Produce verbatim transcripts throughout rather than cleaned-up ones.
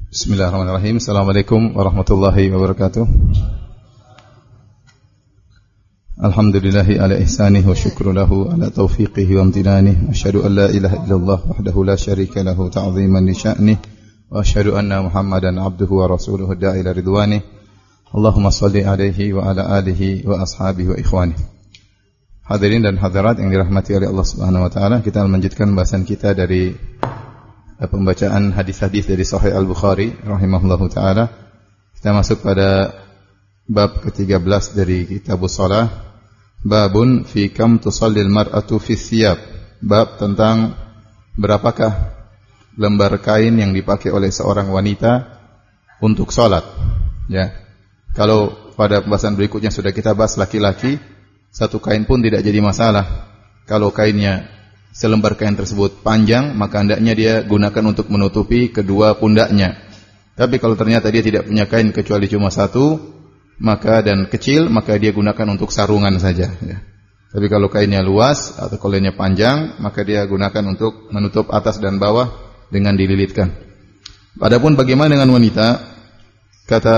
Bismillahirrahmanirrahim. Assalamualaikum warahmatullahi wabarakatuh. Alhamdulillahi ala ihsanih wa syukru lahu ala taufiqihi wa amtinanih. Asyhadu an la ilaha illallah wahdahu la syarika lahu ta'ziman li sya'nih. Wa asyhadu anna Muhammadan abduhu wa rasuluhu da'i ila ridwanih. Allahumma salli alaihi wa ala alihi wa ashabihi wa ikhwanih. Hadirin dan hadirat yang dirahmati oleh Allah Subhanahu wa taala, kita melanjutkan bahasan kita dari pembacaan hadis-hadis dari Sahih Al-Bukhari rahimahullahu taala. Kita masuk pada bab ke tiga belas dari Kitabus Shalah. Babun fi kam tusallil mar'atu fi thiyab. Bab tentang berapakah lembar kain yang dipakai oleh seorang wanita untuk salat. Ya. Kalau pada pembahasan berikutnya sudah kita bahas laki-laki, satu kain pun tidak jadi masalah. Kalau kainnya selembar kain tersebut panjang, maka hendaknya dia gunakan untuk menutupi kedua pundaknya. Tapi kalau ternyata dia tidak punya kain kecuali cuma satu, maka dan kecil, maka dia gunakan untuk sarungan saja. Ya. Tapi kalau kainnya luas atau kainnya panjang, maka dia gunakan untuk menutup atas dan bawah dengan dililitkan. Adapun bagaimana dengan wanita? Kata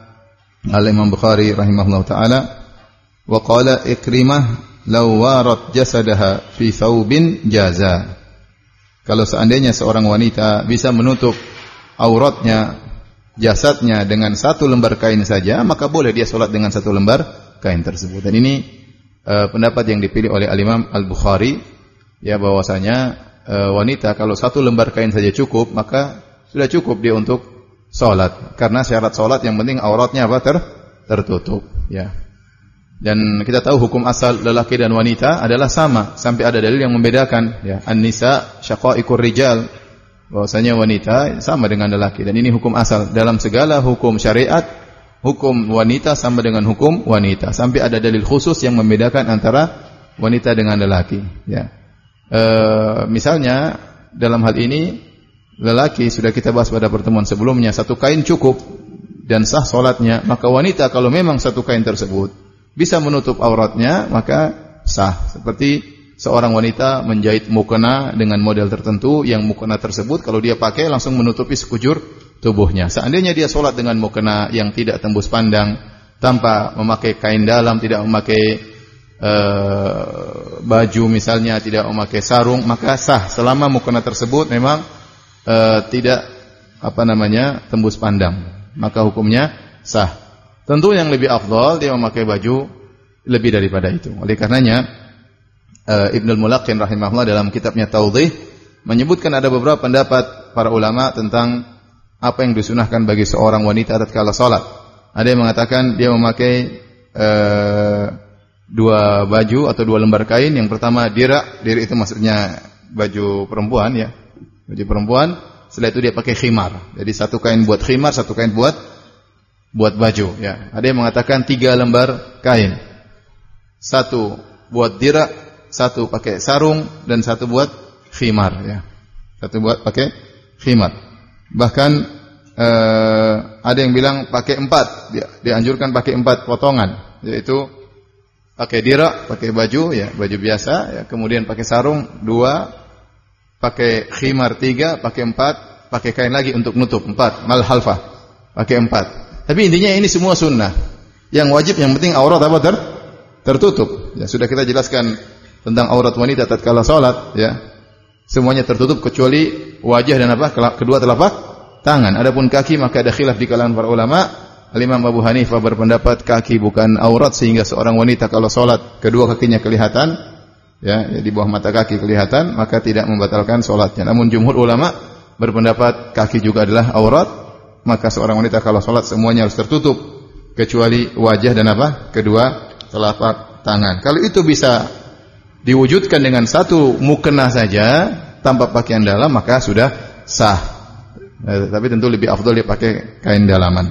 Al-Imam Bukhari rahimahullah ta'ala, wa qala Ikrimah law warat jasadaha fi thawbin jaza. Kalau seandainya seorang wanita bisa menutup auratnya, jasadnya dengan satu lembar kain saja, maka boleh dia salat dengan satu lembar kain tersebut. Dan ini uh, pendapat yang dipilih oleh Al-Imam Al-Bukhari, ya, bahwasanya uh, wanita kalau satu lembar kain saja cukup, maka sudah cukup dia untuk salat. Karena syarat salat yang penting auratnya apa? Ter tertutup, ya. Dan kita tahu hukum asal lelaki dan wanita adalah sama, sampai ada dalil yang membedakan, ya. An-nisa syaqaiqur rijal, bahwasanya wanita sama dengan lelaki, dan ini hukum asal dalam segala hukum syariat. Hukum wanita sama dengan hukum wanita, sampai ada dalil khusus yang membedakan antara wanita dengan lelaki, ya. E, misalnya dalam hal ini lelaki sudah kita bahas pada pertemuan sebelumnya, satu kain cukup dan sah salatnya. Maka wanita kalau memang satu kain tersebut bisa menutup auratnya, maka sah. Seperti seorang wanita menjahit mukena dengan model tertentu, yang mukena tersebut kalau dia pakai langsung menutupi sekujur tubuhnya. Seandainya dia sholat dengan mukena yang tidak tembus pandang, tanpa memakai kain dalam, tidak memakai uh, baju misalnya, tidak memakai sarung, maka sah selama mukena tersebut memang uh, tidak apa namanya tembus pandang, maka hukumnya sah. Tentu yang lebih afdal dia memakai baju lebih daripada itu. Oleh karenanya uh, Ibnul Mulaqqin rahimahullah dalam kitabnya Tawdih menyebutkan ada beberapa pendapat para ulama tentang apa yang disunahkan bagi seorang wanita tatkala salat. Ada yang mengatakan dia memakai uh, dua baju atau dua lembar kain. Yang pertama dira, dira itu maksudnya baju perempuan, ya. Baju perempuan. Setelah itu dia pakai khimar. Jadi satu kain buat khimar, satu kain buat buat baju, ya. Ada yang mengatakan tiga lembar kain, satu buat dirak, satu pakai sarung, dan satu buat khimar, ya. Satu buat pakai khimar. Bahkan eh, ada yang bilang pakai empat, dia, dianjurkan pakai empat potongan, yaitu pakai dirak, pakai baju, ya, baju biasa, ya. Kemudian pakai sarung dua, pakai khimar tiga, pakai empat, pakai kain lagi untuk nutup empat, mal halfah, pakai empat. Tapi intinya ini semua sunnah. Yang wajib, yang penting aurat apa? Ter, tertutup. Ya, sudah kita jelaskan tentang aurat wanita tatkala salat, ya. Semuanya tertutup kecuali wajah dan apa? Kedua telapak tangan. Adapun kaki maka ada khilaf di kalangan para ulama. Al-Imam Abu Hanifah berpendapat kaki bukan aurat, sehingga seorang wanita kalau salat kedua kakinya kelihatan, ya, ya, di bawah mata kaki kelihatan, maka tidak membatalkan salatnya. Namun jumhur ulama berpendapat kaki juga adalah aurat. Maka seorang wanita kalau sholat semuanya harus tertutup kecuali wajah dan apa? Kedua telapak tangan. Kalau itu bisa diwujudkan dengan satu mukena saja tanpa pakaian dalam, maka sudah sah. Eh, tapi tentu lebih afdal dia pakai kain dalaman.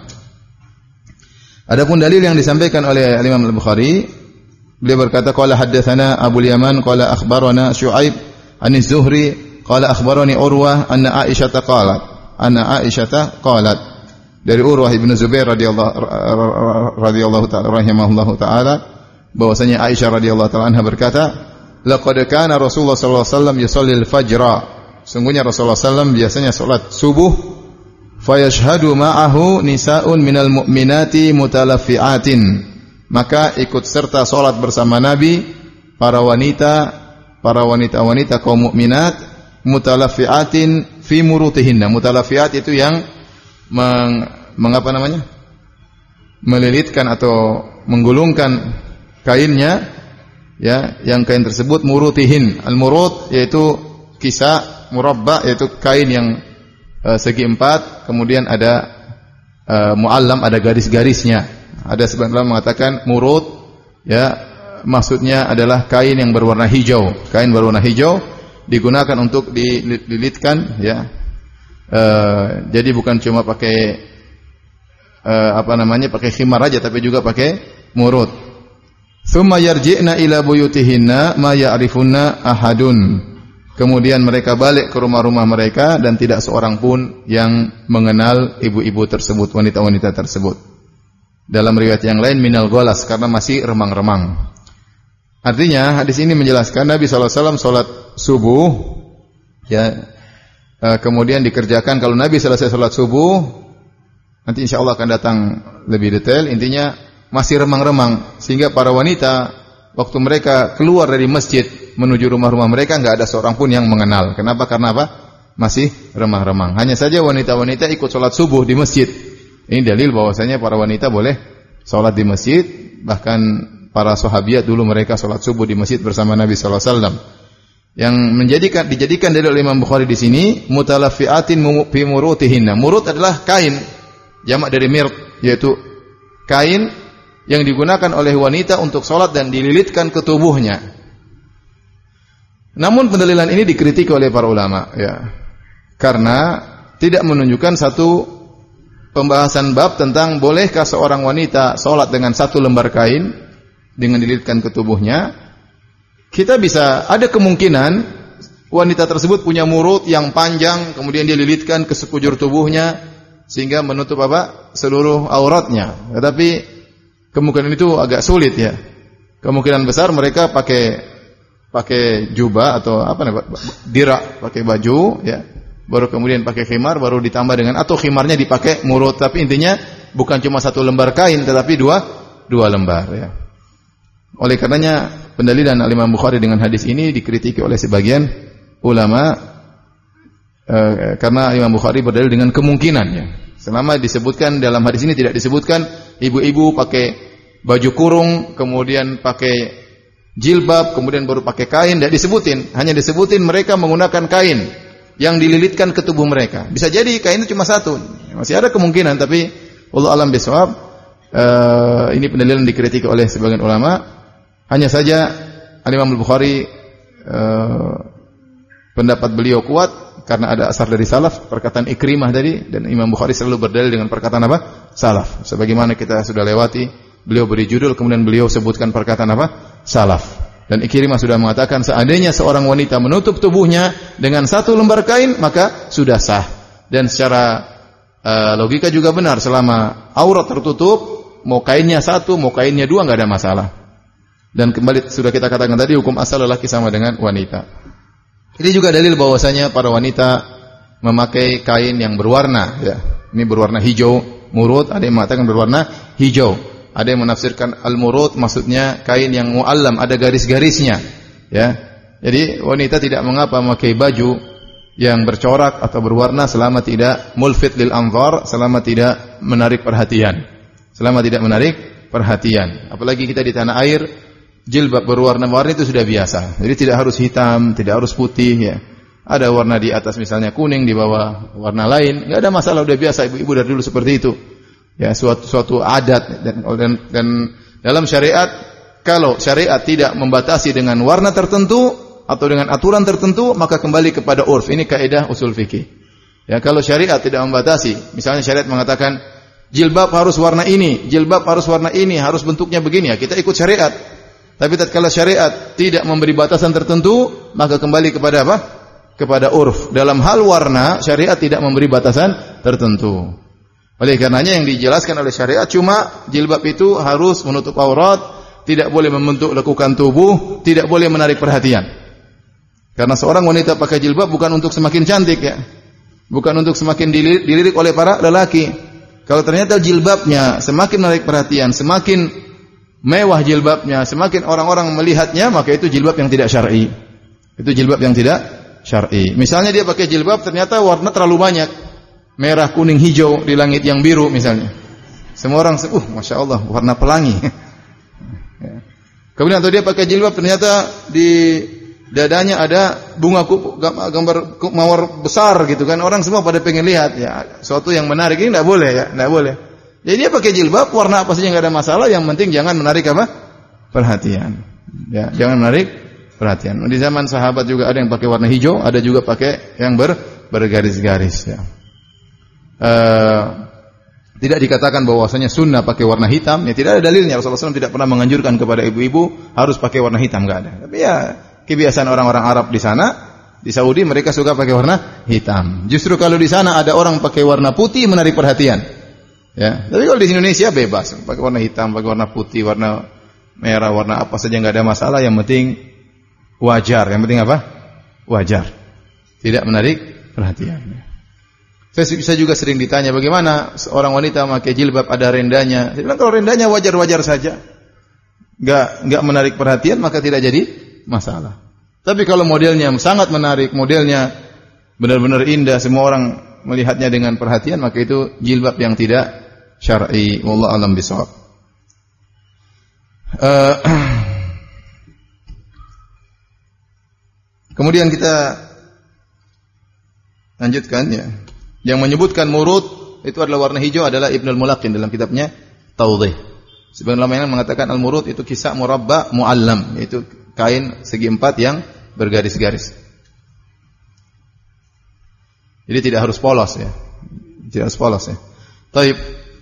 Adapun dalil yang disampaikan oleh Imam Al-Bukhari, beliau berkata qala haddatsana Abu Yaman qala akhbarana Syu'aib an Az-Zuhri qala akhbarani Urwah anna Aisyah qalat anna Aisyah qalat, dari Urwah ibn Zubair radhiyallahu radhiyallahu ta'ala rahimahullahu ta'ala, bahwasanya Aisyah radhiyallahu ta'ala anha berkata, laqad kana Rasulullah sallallahu alaihi wasallam yusalli al-fajra, sungguhnya Rasulullah sallallahu alaihi wasallam biasanya salat subuh fayashhadu ma'ahu nisa'un minal mu'minati mutalaffi'atin, maka ikut serta salat bersama Nabi para wanita, para wanita-wanita kaum mukminat mutalaffi'atin fi murutihinna. Mutalaffi'at itu yang meng, mengapa namanya? melilitkan atau menggulungkan kainnya, ya, yang kain tersebut murutihin. Al-murut yaitu kisah, murabba yaitu kain yang uh, segi empat, kemudian ada uh, muallam, ada garis-garisnya. Ada sebagian mengatakan murut, ya, maksudnya adalah kain yang berwarna hijau. Kain berwarna hijau digunakan untuk dililitkan, ya. Uh, jadi bukan cuma pakai Uh, apa namanya pakai khimar aja, tapi juga pakai murut. Tsumma yarji'na ila buyutihinna ma ya'rifunna ahadun. Kemudian mereka balik ke rumah-rumah mereka dan tidak seorang pun yang mengenal ibu-ibu tersebut, wanita-wanita tersebut. Dalam riwayat yang lain minal ghalas, karena masih remang-remang. Artinya hadis ini menjelaskan Nabi sallallahu alaihi wasallam salat subuh, ya, uh, kemudian dikerjakan kalau Nabi selesai salat subuh. Nanti insya Allah akan datang lebih detail. Intinya masih remang-remang, sehingga para wanita waktu mereka keluar dari masjid menuju rumah-rumah mereka nggak ada seorang pun yang mengenal. Kenapa? Karena apa? Masih remang-remang. Hanya saja wanita-wanita ikut sholat subuh di masjid. Ini dalil bahwasanya para wanita boleh sholat di masjid. Bahkan para sahabiat dulu mereka sholat subuh di masjid bersama Nabi sallallahu alaihi wasallam. Yang menjadikan dijadikan dalil Imam Bukhari di sini mutalaffiatin fi murutihinna. Murut adalah kain, jamak dari mirt, yaitu kain yang digunakan oleh wanita untuk sholat dan dililitkan ke tubuhnya. Namun pendalilan ini dikritik oleh para ulama, ya, karena tidak menunjukkan satu pembahasan bab tentang bolehkah seorang wanita sholat dengan satu lembar kain dengan dililitkan ke tubuhnya. Kita bisa, ada kemungkinan wanita tersebut punya murut yang panjang, kemudian dia lilitkan ke sekujur tubuhnya sehingga menutup apa? Seluruh auratnya. Tetapi kemungkinan itu agak sulit, ya. Kemungkinan besar mereka pakai pakai jubah atau apa namanya? Dirak, pakai baju, ya. Baru kemudian pakai khimar, baru ditambah dengan atau khimarnya dipakai murut. Tapi intinya bukan cuma satu lembar kain, tetapi dua dua lembar, ya. Oleh karenanya pendalilan Imam Bukhari dengan hadis ini dikritiki oleh sebagian ulama, eh, karena Imam Bukhari berdalil dengan kemungkinannya. Selama disebutkan dalam hadis ini tidak disebutkan ibu-ibu pakai baju kurung, kemudian pakai jilbab, kemudian baru pakai kain, tidak disebutin. Hanya disebutin mereka menggunakan kain yang dililitkan ke tubuh mereka. Bisa jadi kain itu cuma satu. Masih ada kemungkinan, tapi wallahu alam bisawab. Uh, ini pendalilan dikritik oleh sebagian ulama. Hanya saja Imam Bukhari uh, pendapat beliau kuat karena ada asar dari salaf, perkataan Ikrimah tadi, dan Imam Bukhari selalu berdalil dengan perkataan apa? Salaf. Sebagaimana kita sudah lewati, beliau beri judul, kemudian beliau sebutkan perkataan apa? Salaf. Dan Ikrimah sudah mengatakan seandainya seorang wanita menutup tubuhnya dengan satu lembar kain, maka sudah sah. Dan secara uh, logika juga benar, selama aurat tertutup, mau kainnya satu, mau kainnya dua, nggak ada masalah. Dan kembali sudah kita katakan tadi, hukum asal lelaki sama dengan wanita. Ini juga dalil bahwasanya para wanita memakai kain yang berwarna, ya. Ini berwarna hijau, murut, ada yang mengatakan berwarna hijau. Ada yang menafsirkan al-murut maksudnya kain yang muallam, ada garis-garisnya, ya. Jadi wanita tidak mengapa memakai baju yang bercorak atau berwarna selama tidak mulfit lil anzar, selama tidak menarik perhatian. Selama tidak menarik perhatian. Apalagi kita di tanah air, jilbab berwarna-warni itu sudah biasa. Jadi tidak harus hitam, tidak harus putih, ya. Ada warna di atas misalnya kuning, di bawah warna lain, enggak ada masalah, udah biasa ibu-ibu dari dulu seperti itu. Ya, suatu suatu adat dan, dan dan dalam syariat, kalau syariat tidak membatasi dengan warna tertentu atau dengan aturan tertentu, maka kembali kepada urf. Ini kaidah usul fikih. Ya, kalau syariat tidak membatasi, misalnya syariat mengatakan jilbab harus warna ini, jilbab harus warna ini, harus bentuknya begini, ya kita ikut syariat. Tapi tatkala syariat tidak memberi batasan tertentu, maka kembali kepada apa? Kepada urf. Dalam hal warna, syariat tidak memberi batasan tertentu. Oleh karenanya yang dijelaskan oleh syariat cuma jilbab itu harus menutup aurat, tidak boleh membentuk lekukan tubuh, tidak boleh menarik perhatian. Karena seorang wanita pakai jilbab bukan untuk semakin cantik, ya. bukan untuk semakin dilirik, dilirik oleh para lelaki. Kalau ternyata jilbabnya semakin menarik perhatian, semakin mewah jilbabnya, semakin orang-orang melihatnya, maka itu jilbab yang tidak syar'i. Itu jilbab yang tidak syar'i. Misalnya dia pakai jilbab ternyata warna terlalu banyak. Merah, kuning, hijau di langit yang biru misalnya. Semua orang, uh, Masya Allah, warna pelangi. Kemudian atau dia pakai jilbab ternyata di dadanya ada bunga kupu, gambar mawar besar gitu kan. Orang semua pada pengen lihat ya. Suatu yang menarik ini enggak boleh ya, enggak boleh. Jadi dia pakai jilbab warna apa saja enggak ada masalah, yang penting jangan menarik apa? Perhatian. Ya, jangan menarik perhatian. Di zaman sahabat juga ada yang pakai warna hijau, ada juga pakai yang ber, bergaris-garis ya. Uh, tidak dikatakan bahwasanya sunnah pakai warna hitam, ya tidak ada dalilnya. Rasulullah shallallahu alaihi wasallam tidak pernah menganjurkan kepada ibu-ibu harus pakai warna hitam, enggak ada. Tapi ya kebiasaan orang-orang Arab di sana, di Saudi mereka suka pakai warna hitam. Justru kalau di sana ada orang pakai warna putih menarik perhatian. Ya, tapi kalau di Indonesia bebas, pakai warna hitam, pakai warna putih, warna merah, warna apa saja enggak ada masalah, yang penting wajar. Yang penting apa? Wajar. Tidak menarik perhatian. Saya bisa juga sering ditanya bagaimana seorang wanita memakai jilbab ada rendanya. Saya bilang kalau rendanya wajar-wajar saja, enggak enggak menarik perhatian maka tidak jadi masalah. Tapi kalau modelnya sangat menarik, modelnya benar-benar indah, semua orang melihatnya dengan perhatian, maka itu jilbab yang tidak syar'i. Wallahu a'lam bishawab. Uh, kemudian kita lanjutkan ya. Yang menyebutkan murud itu adalah warna hijau adalah Ibnul Mulaqin dalam kitabnya Tawdih. Sebagian ulama yang mengatakan al-murud itu kisah murabba muallam, yaitu kain segi empat yang bergaris-garis. Jadi tidak harus polos ya. Tidak harus polos ya. Taib.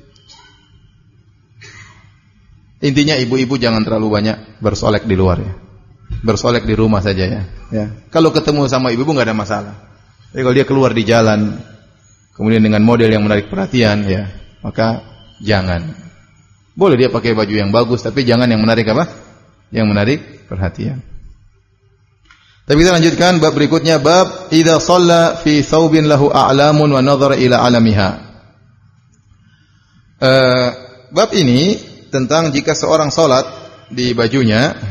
Intinya ibu-ibu jangan terlalu banyak bersolek di luar ya. Bersolek di rumah saja ya. Ya. Kalau ketemu sama ibu-ibu enggak ada masalah. Tapi kalau dia keluar di jalan kemudian dengan model yang menarik perhatian ya, maka jangan. Boleh dia pakai baju yang bagus tapi jangan yang menarik apa? Yang menarik perhatian. Tapi kita lanjutkan bab berikutnya, bab idza shalla fi thawbin lahu a'lamun wa nadhara ila 'alamiha. Uh, bab ini tentang jika seorang salat di bajunya,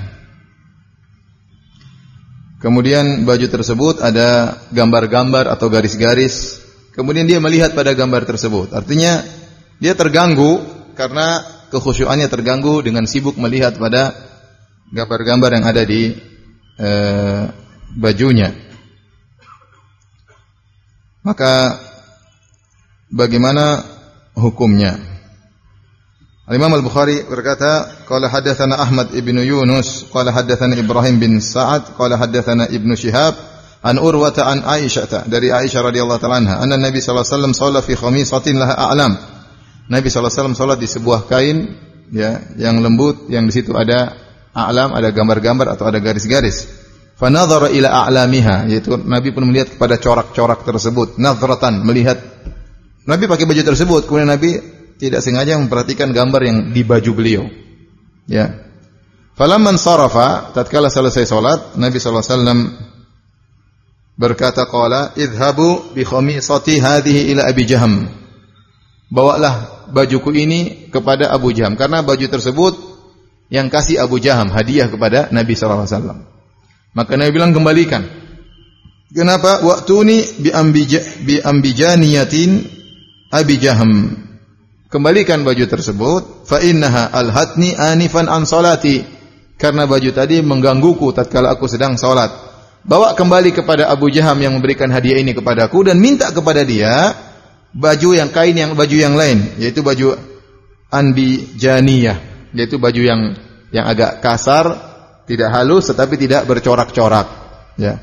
kemudian baju tersebut ada gambar-gambar atau garis-garis, kemudian dia melihat pada gambar tersebut. Artinya dia terganggu karena kekhusyuannya terganggu dengan sibuk melihat pada gambar-gambar yang ada di eh, bajunya. Maka bagaimana hukumnya? Al-Imam Al-Bukhari berkata, qala hadatsana Ahmad ibn Yunus, qala hadatsana Ibrahim bin Sa'ad, qala hadatsana Ibnu Syihab an Urwata an Aisyah, dari Aisyah radhiyallahu ta'ala anha, anna Nabi sallallahu alaihi wasallam shalla fi khamisatin laha a'lam. Nabi sallallahu alaihi wasallam salat di sebuah kain ya yang lembut, yang di situ ada a'lam, ada gambar-gambar atau ada garis-garis. Fa nadhara ila a'lamiha, yaitu Nabi pun melihat kepada corak-corak tersebut. Nadhratan, melihat. Nabi pakai baju tersebut, kemudian Nabi tidak sengaja memperhatikan gambar yang di baju beliau. Ya. Falamman sarafa, tatkala selesai salat, Nabi sallallahu alaihi wasallam berkata, qala idhabu bi khamisati hadhihi ila Abi Jaham. Bawalah bajuku ini kepada Abu Jaham, karena baju tersebut yang kasih Abu Jaham hadiah kepada Nabi sallallahu alaihi wasallam. Maka Nabi bilang kembalikan. Kenapa? Waqtuni bi ambija bi ambijaniyatin Abi Jaham. Kembalikan baju tersebut, fa innaha alhatni anifan an salati. Karena baju tadi menggangguku tatkala aku sedang salat. Bawa kembali kepada Abu Jaham yang memberikan hadiah ini kepadaku dan minta kepada dia baju yang kain yang baju yang lain, yaitu baju anbijaniyah, yaitu baju yang yang agak kasar, tidak halus tetapi tidak bercorak-corak, ya.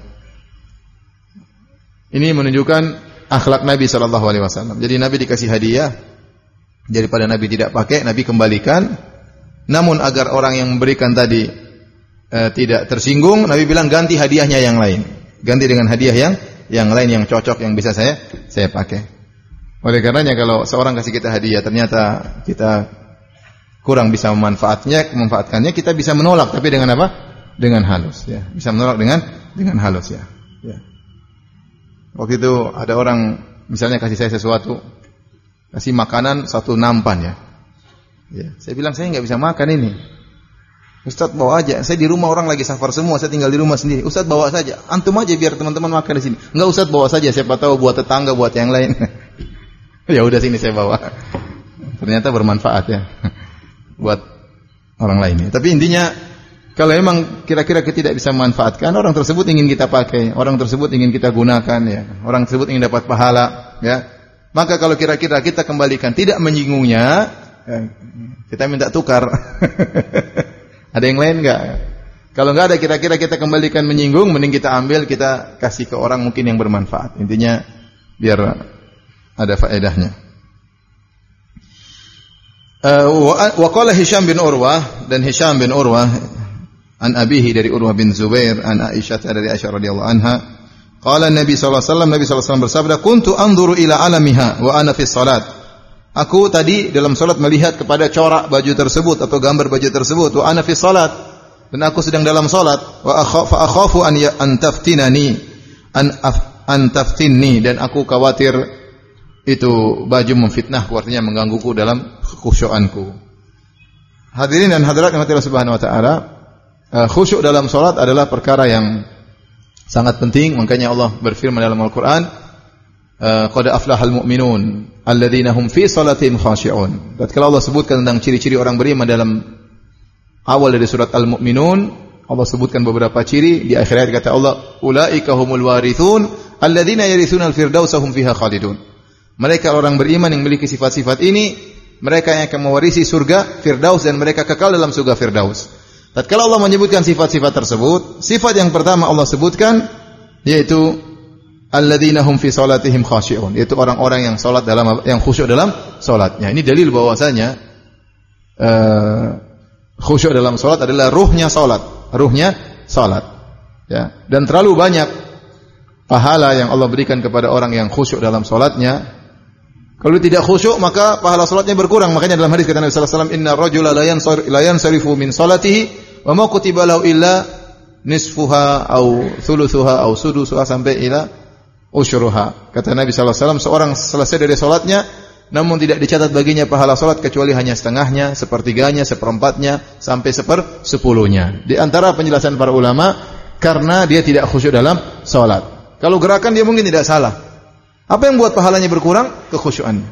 Ini menunjukkan akhlak Nabi sallallahu alaihi wasallam. Jadi Nabi dikasih hadiah, daripada Nabi tidak pakai, Nabi kembalikan. Namun agar orang yang memberikan tadi Uh, tidak tersinggung, Nabi bilang ganti hadiahnya yang lain. Ganti dengan hadiah yang yang lain yang cocok, yang bisa saya saya pakai. Oleh karenanya kalau seorang kasih kita hadiah ternyata kita kurang bisa memanfaatnya, memanfaatkannya, kita bisa menolak, tapi dengan apa? Dengan halus ya. Bisa menolak dengan dengan halus ya. Ya. Waktu itu ada orang misalnya kasih saya sesuatu, kasih makanan satu nampan ya. Ya, saya bilang saya nggak bisa makan ini. Ustaz bawa aja. Saya di rumah orang lagi safar semua, saya tinggal di rumah sendiri. Ustaz bawa saja. Antum aja biar teman-teman makan di sini. Enggak, Ustaz bawa saja, siapa tahu buat tetangga, buat yang lain. Ya udah sini saya bawa. Ternyata bermanfaat ya buat orang lain. Tapi intinya kalau memang kira-kira kita tidak bisa memanfaatkan, orang tersebut ingin kita pakai, orang tersebut ingin kita gunakan ya, orang tersebut ingin dapat pahala ya. Maka kalau kira-kira kita kembalikan tidak menyinggungnya, ya, kita minta tukar. Ada yang lain enggak? Kalau enggak ada kira-kira kita kembalikan menyinggung, mending kita ambil, kita kasih ke orang mungkin yang bermanfaat. Intinya biar ada faedahnya. Uh, wa qala Hisham bin Urwah, dan Hisham bin Urwah an abihi dari Urwah bin Zubair an Aisyah dari Aisyah radhiyallahu anha, qala Nabi sallallahu alaihi wasallam, Nabi sallallahu alaihi wasallam bersabda, kuntu anzuru ila alamiha wa ana fi salat. Aku tadi dalam salat melihat kepada corak baju tersebut atau gambar baju tersebut, wa ana fi salat, dan aku sedang dalam salat, wa akhafu akhafu an ya an taftinani an an taftinni, dan aku khawatir itu baju memfitnahku, artinya menggangguku dalam khusyuanku. Hadirin dan hadirat yang Allah Subhanahu wa taala, khusyuk dalam salat adalah perkara yang sangat penting. Makanya Allah berfirman dalam Al-Qur'an, qad aflahal mu'minun alladzina hum fi salatihim khashi'un. Tatkala Allah sebutkan tentang ciri-ciri orang beriman dalam awal dari surat Al-Mu'minun, Allah sebutkan beberapa ciri. Di akhir ayat kata Allah, ulaika humul warithun alladzina yarithuna al-firdausa hum fiha khalidun. Mereka orang beriman yang memiliki sifat-sifat ini, mereka yang akan mewarisi surga Firdaus dan mereka kekal dalam surga Firdaus. Tatkala Allah menyebutkan sifat-sifat tersebut, sifat yang pertama Allah sebutkan yaitu alladzina hum fi salatihim khashi'un, yaitu orang-orang yang salat dalam yang khusyuk dalam salatnya. Ini dalil bahwasanya uh, khusyuk dalam salat adalah ruhnya salat, ruhnya salat. Ya, dan terlalu banyak pahala yang Allah berikan kepada orang yang khusyuk dalam salatnya. Kalau tidak khusyuk maka pahala salatnya berkurang. Makanya dalam hadis kata Nabi sallallahu alaihi wasallam, inna rajula la yansar la yansarifu min salatihi wa ma kutiba lahu illa nisfuha au thuluthuha au sudusuha sampai ila usyruha. Kata Nabi sallallahu alaihi wasallam, seorang selesai dari salatnya namun tidak dicatat baginya pahala salat kecuali hanya setengahnya, sepertiganya, seperempatnya sampai sepersepuluhnya. Di antara penjelasan para ulama, karena dia tidak khusyuk dalam salat. Kalau gerakan dia mungkin tidak salah. Apa yang buat pahalanya berkurang? Kekhusyuannya.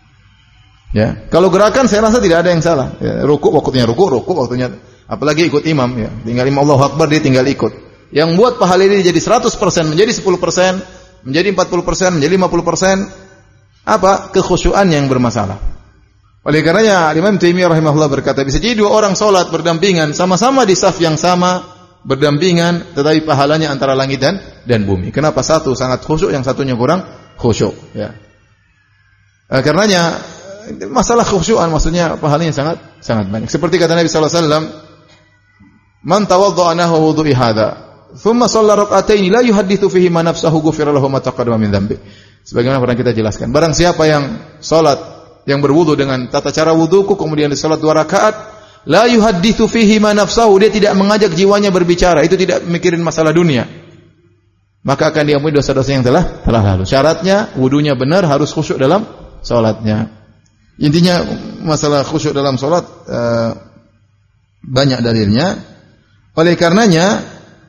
Ya, kalau gerakan saya rasa tidak ada yang salah. Ya, rukuk waktunya rukuk, rukuk waktunya, apalagi ikut imam ya. Tinggal imam Allahu Akbar dia tinggal ikut. Yang buat pahala ini jadi seratus persen menjadi sepuluh persen, menjadi empat puluh persen, menjadi lima puluh persen, apa? Kekhusyuan yang bermasalah. Oleh karenanya Imam Taimiyah rahimahullah berkata, bisa jadi dua orang salat berdampingan, sama-sama di saf yang sama, berdampingan, tetapi pahalanya antara langit dan dan bumi. Kenapa? Satu sangat khusyuk, yang satunya kurang khusyuk, ya. Eh, karenanya masalah khusyuan maksudnya pahalanya sangat sangat banyak. Seperti kata Nabi sallallahu alaihi wasallam, "Man tawadda'a nahwa wudu'i hadza, thumma shalla rak'atayn la yuhaddithu fihi ma nafsuhu ghufira lahu ma taqaddama min dhanbi." Sebagaimana pernah kita jelaskan, barang siapa yang salat, yang berwudu dengan tata cara wuduku, kemudian salat dua rakaat, la yuhaddithu fihi ma nafsuhu, dia tidak mengajak jiwanya berbicara, itu tidak mikirin masalah dunia, maka akan diampuni dosa-dosa yang telah telah lalu. Syaratnya wudunya benar, harus khusyuk dalam salatnya. Intinya masalah khusyuk dalam salat uh, banyak dalilnya. Oleh karenanya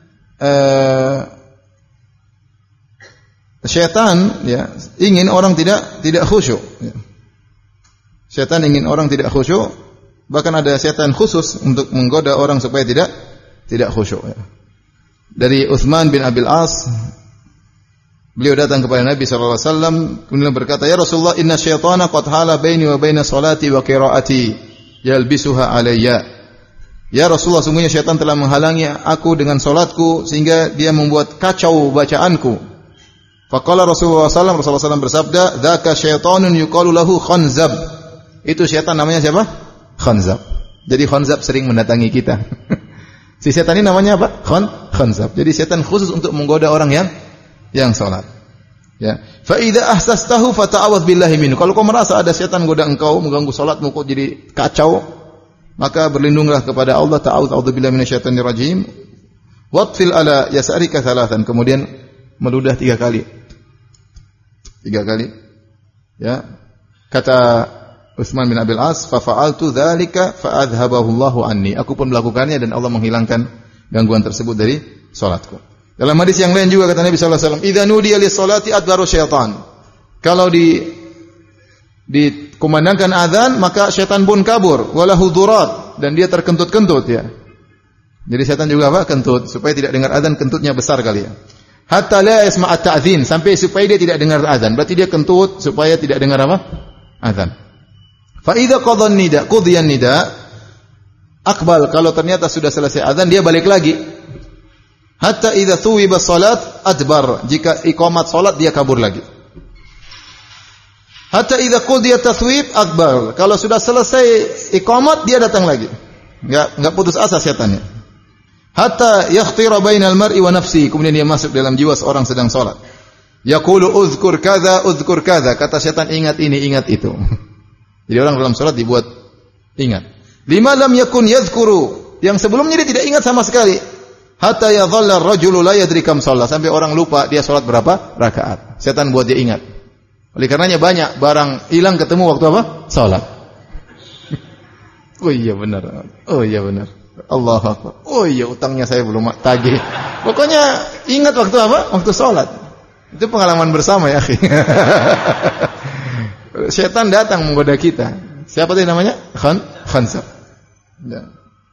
uh, syaitan ya ingin orang tidak tidak khusyuk. Ya. Syaitan ingin orang tidak khusyuk, bahkan ada syaitan khusus untuk menggoda orang supaya tidak tidak khusyuk. Ya. Dari Utsman bin Abil As, beliau datang kepada Nabi sallallahu alaihi wasallam kemudian berkata, "Ya Rasulullah, inna syaitana qad hala baini wa baina salati wa qiraati yalbisuha alayya." Ya Rasulullah, sungguhnya syaitan telah menghalangi aku dengan salatku sehingga dia membuat kacau bacaanku. Faqala Rasulullah sallallahu alaihi wasallam, Rasulullah sallallahu alaihi wasallam bersabda, "Dzaka syaitanun yuqalu lahu Khanzab." Itu syaitan namanya siapa? Khanzab. Jadi Khanzab sering mendatangi kita. Si setan ini namanya apa? Khan, khanzab. Jadi setan khusus untuk menggoda orang yang yang salat. Ya. Fa idza ahsastahu fata'awwadz billahi minhu. Kalau kau merasa ada setan goda engkau, mengganggu salatmu kok jadi kacau, maka berlindunglah kepada Allah. Ta'awudz a'udzubillahi minasyaitonir rajim. Watfil ala yas'arika thalathan. Kemudian meludah tiga kali. Tiga kali. Ya. Kata Utsman bin Abil As, "Fa fa'altu dzalika fa adhabahu Allahu anni." Aku pun melakukannya dan Allah menghilangkan gangguan tersebut dari salatku. Dalam hadis yang lain juga kata Nabi sallallahu alaihi wasallam, "Idza nudiya lis-salati adbaru syaitan." Kalau di dikumandangkan azan, maka syaitan pun kabur, walahu durat, dan dia terkentut-kentut ya. Jadi syaitan juga apa? Kentut, supaya tidak dengar azan, kentutnya besar kali ya. Hatta la yasma' at-ta'dzin, sampai supaya dia tidak dengar azan. Berarti dia kentut supaya tidak dengar apa? Azan. Fa idza qadha an-nida, qudiya an-nida, aqbal, kalau ternyata sudah selesai azan dia balik lagi. Hatta idza thuwiba salat adbar, jika iqamat salat dia kabur lagi. Hatta idza qudiya tathwib akbar, kalau sudah selesai iqamat dia datang lagi. Enggak enggak putus asa setannya. Hatta yakhtira bainal mar'i wa nafsi, kemudian dia masuk dalam jiwa seorang sedang salat. Yaqulu uzkur kadza uzkur kadza, kata setan ingat ini ingat itu. Jadi orang dalam salat dibuat ingat. Lima lam yakun yadhkuru, yang sebelumnya dia tidak ingat sama sekali. Hatta yadhalla ar-rajulu la yadri kam shalla, sampai orang lupa dia salat berapa rakaat. Setan buat dia ingat. Oleh karenanya banyak barang hilang ketemu waktu apa? Salat. Oh iya benar. Oh iya benar. Allahu Akbar. Oh iya utangnya saya belum tagih. Pokoknya ingat waktu apa? Waktu salat. Itu pengalaman bersama ya, akhi. Setan datang menggoda kita. Siapa tadi namanya? Khan Khansab. Ya.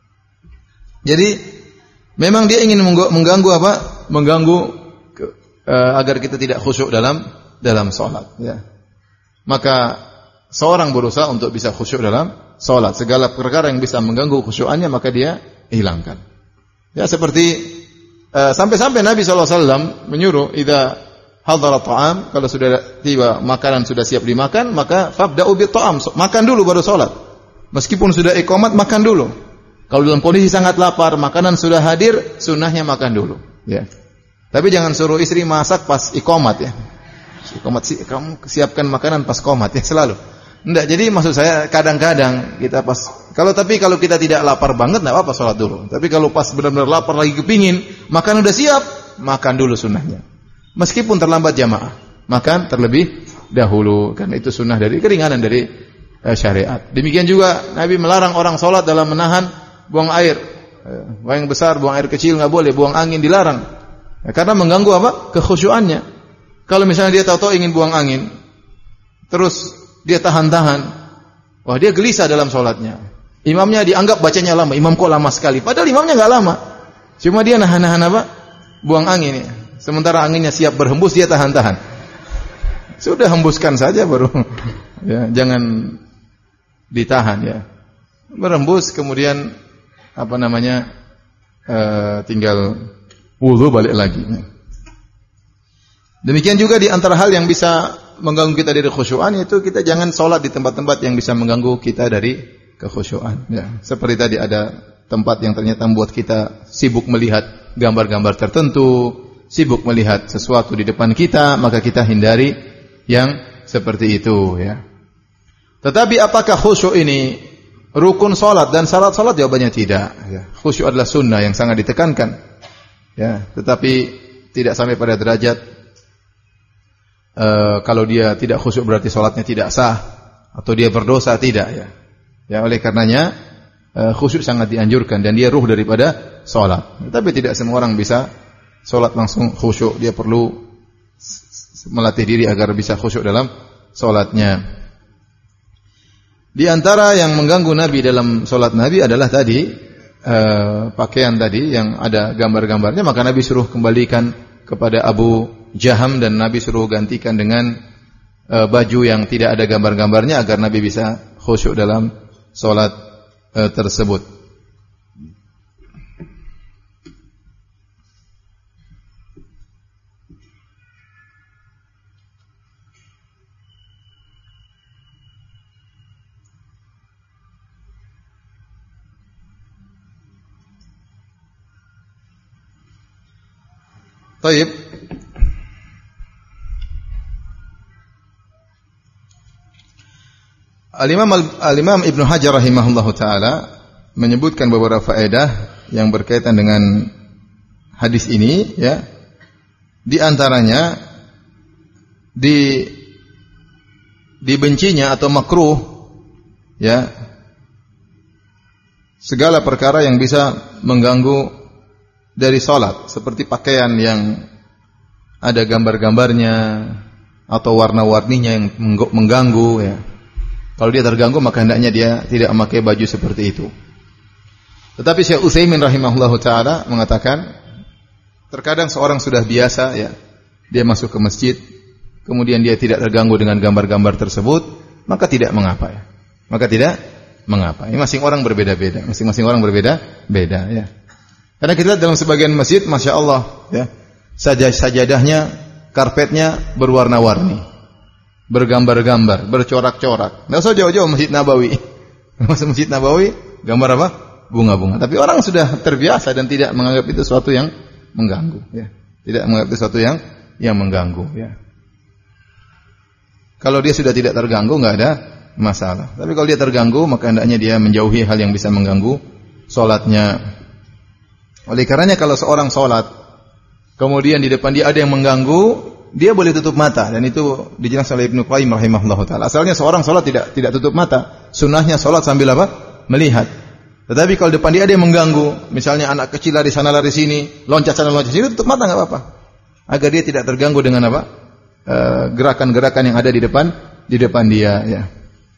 Jadi memang dia ingin mengganggu apa? Mengganggu uh, agar kita tidak khusyuk dalam dalam salat, ya. Maka seorang berusaha untuk bisa khusyuk dalam salat. Segala perkara yang bisa mengganggu khusyukannya maka dia hilangkan. Ya seperti uh, sampai-sampai Nabi sallallahu alaihi wasallam menyuruh idza hadara ta'am, kalau sudah tiba makanan sudah siap dimakan, maka fabda'u bit ta'am, makan dulu baru salat. Meskipun sudah iqamat makan dulu. Kalau dalam kondisi sangat lapar, makanan sudah hadir, sunnahnya makan dulu, ya. Tapi jangan suruh istri masak pas iqamat ya. Iqamat sih kamu siapkan makanan pas qomat ya selalu. Enggak, jadi maksud saya kadang-kadang kita pas kalau tapi kalau kita tidak lapar banget enggak apa-apa salat dulu. Tapi kalau pas benar-benar lapar lagi kepingin, makan udah siap, makan dulu sunnahnya. Meskipun terlambat jamaah, makan terlebih dahulu, kan itu sunnah dari keringanan dari eh, syariat. Demikian juga Nabi melarang orang salat dalam menahan buang air. Eh, buang yang besar, buang air kecil enggak boleh, buang angin dilarang. Ya, karena mengganggu apa? Kekhusyuannya. Kalau misalnya dia tahu-tahu ingin buang angin, terus dia tahan-tahan, wah dia gelisah dalam sholatnya. Imamnya dianggap bacanya lama, imam kok lama sekali. Padahal imamnya nggak lama, cuma dia nahan-nahan apa? Buang angin ya. Sementara anginnya siap berhembus, dia tahan-tahan. Sudah hembuskan saja baru, ya, jangan ditahan ya. Berhembus kemudian apa namanya? Uh, tinggal wudu balik lagi. Demikian juga di antara hal yang bisa mengganggu kita dari khusyuan, yaitu kita jangan sholat di tempat-tempat yang bisa mengganggu kita dari kekhusyuan. Ya, seperti tadi ada tempat yang ternyata membuat kita sibuk melihat gambar-gambar tertentu, sibuk melihat sesuatu di depan kita, maka kita hindari yang seperti itu. Ya. Tetapi apakah khusyuk ini rukun sholat dan syarat sholat? Jawabannya tidak. Ya. Khusyuk adalah sunnah yang sangat ditekankan. Ya, tetapi tidak sampai pada derajat Uh, kalau dia tidak khusyuk berarti salatnya tidak sah atau dia berdosa, tidak ya. Ya oleh karenanya uh, khusyuk sangat dianjurkan dan dia ruh daripada salat. Tapi tidak semua orang bisa salat langsung khusyuk, dia perlu melatih diri agar bisa khusyuk dalam salatnya. Di antara yang mengganggu Nabi dalam salat Nabi adalah tadi uh, pakaian tadi yang ada gambar-gambarnya, maka Nabi suruh kembalikan kepada Abu Jaham dan Nabi suruh gantikan dengan uh, baju yang tidak ada gambar-gambarnya agar Nabi bisa khusyuk dalam salat uh, tersebut. Baik. Al-Imam Al-Imam Ibnu Hajar rahimahullahu taala menyebutkan beberapa faedah yang berkaitan dengan hadis ini ya. Di antaranya di dibencinya atau makruh ya segala perkara yang bisa mengganggu dari salat, seperti pakaian yang ada gambar-gambarnya atau warna-warninya yang mengganggu ya. Kalau dia terganggu maka hendaknya dia tidak memakai baju seperti itu. Tetapi Syekh Utsaimin rahimahullahu taala mengatakan terkadang seorang sudah biasa ya, dia masuk ke masjid, kemudian dia tidak terganggu dengan gambar-gambar tersebut, maka tidak mengapa ya. Maka tidak mengapa. Ini masing orang berbeda-beda, masing-masing orang berbeda-beda ya. Karena kita lihat dalam sebagian masjid, masya Allah ya, sajadahnya, karpetnya berwarna-warni, bergambar-gambar, bercorak-corak. Nggak usah jauh-jauh Masjid Nabawi. Masuk Masjid Nabawi, gambar apa? Bunga-bunga. Tapi orang sudah terbiasa dan tidak menganggap itu sesuatu yang mengganggu. Ya. Tidak menganggap itu sesuatu yang yang mengganggu. Ya. Kalau dia sudah tidak terganggu, nggak ada masalah. Tapi kalau dia terganggu, maka hendaknya dia menjauhi hal yang bisa mengganggu solatnya. Oleh karenanya kalau seorang solat, kemudian di depan dia ada yang mengganggu, dia boleh tutup mata, dan itu dijelaskan oleh Ibnu Qayyim rahimahullahu taala. Asalnya seorang salat tidak tidak tutup mata. Sunnahnya salat sambil apa? Melihat. Tetapi kalau depan dia ada yang mengganggu, misalnya anak kecil lari sana lari sini, loncat sana loncat sini, tutup mata enggak apa-apa. Agar dia tidak terganggu dengan apa? E, gerakan-gerakan yang ada di depan di depan dia ya.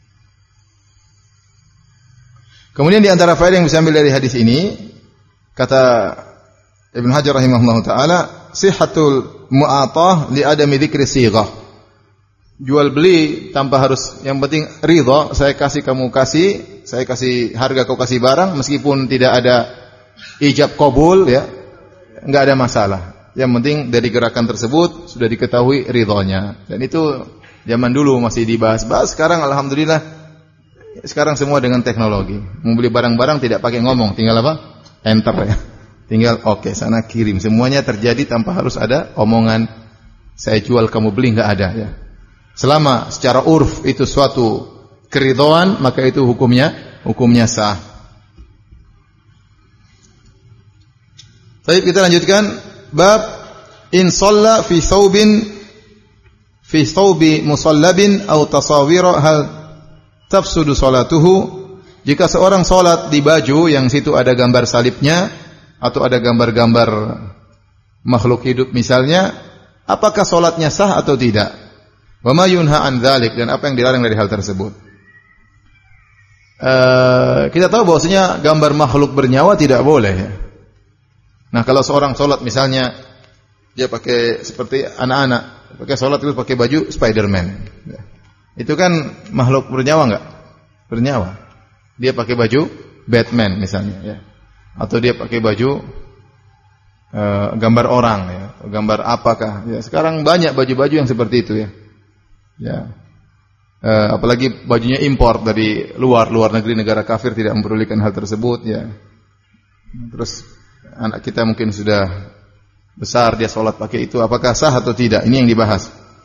Kemudian di antara faedah yang bisa ambil dari hadis ini, kata Ibnu Hajar rahimahullahu taala, sihhatul mu'atah li adami dzikri sighah. Jual beli tanpa harus, yang penting ridha, saya kasih kamu kasih, saya kasih harga kau kasih barang meskipun tidak ada ijab qabul ya, enggak ada masalah. Yang penting dari gerakan tersebut sudah diketahui ridhonya. Dan itu zaman dulu masih dibahas-bahas, sekarang alhamdulillah sekarang semua dengan teknologi. Membeli barang-barang tidak pakai ngomong, tinggal apa? Enter ya. Tinggal oke, okay, sana kirim. Semuanya terjadi tanpa harus ada omongan saya jual kamu beli, enggak ada ya. Selama secara urf itu suatu keridhaan, maka itu hukumnya hukumnya sah. Baik, kita lanjutkan bab in shalla fi thawbin fi thawbi musallabin aw tasawira hal tafsudu salatuhu. Jika seorang salat di baju yang situ ada gambar salibnya atau ada gambar-gambar makhluk hidup misalnya, apakah salatnya sah atau tidak? Wa ma yunha an dzalik, dan apa yang dilarang dari hal tersebut? Uh, kita tahu bahwasanya gambar makhluk bernyawa tidak boleh ya. Nah, kalau seorang salat misalnya dia pakai seperti anak-anak, pakai salat itu pakai baju Spiderman. Ya. Itu kan makhluk bernyawa enggak? Bernyawa. Dia pakai baju Batman misalnya ya. Atau dia pakai baju uh, gambar orang ya, gambar apakah ya. Sekarang banyak baju-baju yang seperti itu ya. Ya, uh, apalagi bajunya impor dari luar luar negeri, negara kafir tidak mempedulikan hal tersebut ya. Terus anak kita mungkin sudah besar, dia sholat pakai itu, apakah sah atau tidak? Ini yang dibahas.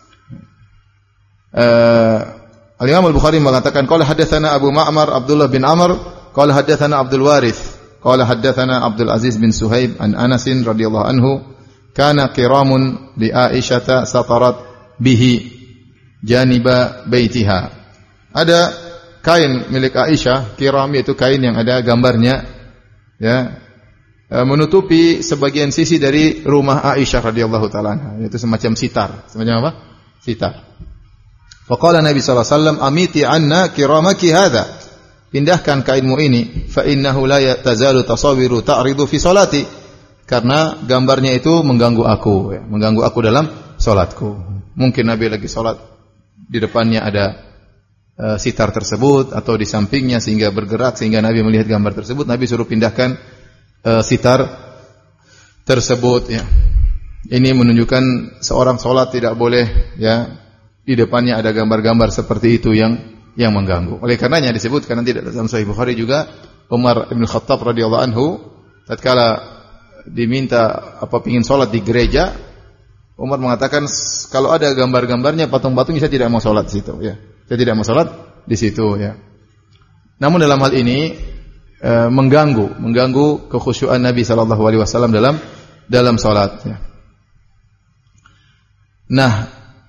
Uh, Al-Imam Al-Bukhari mengatakan, qala haddatsana Abu Ma'mar Abdullah bin Amr, qala haddatsana Abdul Warith, qala haddatsana Abdul Aziz bin Suhaib an Anas radhiyallahu anhu, kana qiramun li Aisyah satarat bihi janiba baitiha. Ada kain milik Aisyah, kiram yaitu kain yang ada gambarnya ya, menutupi sebagian sisi dari rumah Aisyah radhiyallahu taala anha, yaitu semacam sitar, semacam apa? Sitar. Faqala Nabi sallallahu alaihi wasallam, amiti anna kiramaki hadza. Pindahkan kainmu ini, fa innahu la tazalu tasawiru ta'ridu fi salati. Karena gambarnya itu mengganggu aku ya, mengganggu aku dalam salatku. Mungkin Nabi lagi salat, di depannya ada uh, sitar tersebut atau di sampingnya sehingga bergerak sehingga Nabi melihat gambar tersebut. Nabi suruh pindahkan uh, sitar tersebut ya. Ini menunjukkan seorang salat tidak boleh ya di depannya ada gambar-gambar seperti itu yang yang mengganggu. Oleh karenanya disebutkan nanti dalam Sahih Bukhari juga, Umar bin Khattab radhiyallahu anhu tatkala diminta apa pengin salat di gereja, Umar mengatakan kalau ada gambar-gambarnya, patung-patung, saya tidak mau salat di situ ya. Saya tidak mau salat di situ ya. Namun dalam hal ini e, mengganggu, mengganggu kekhusyuan Nabi sallallahu alaihi wasallam dalam dalam salat ya. Nah,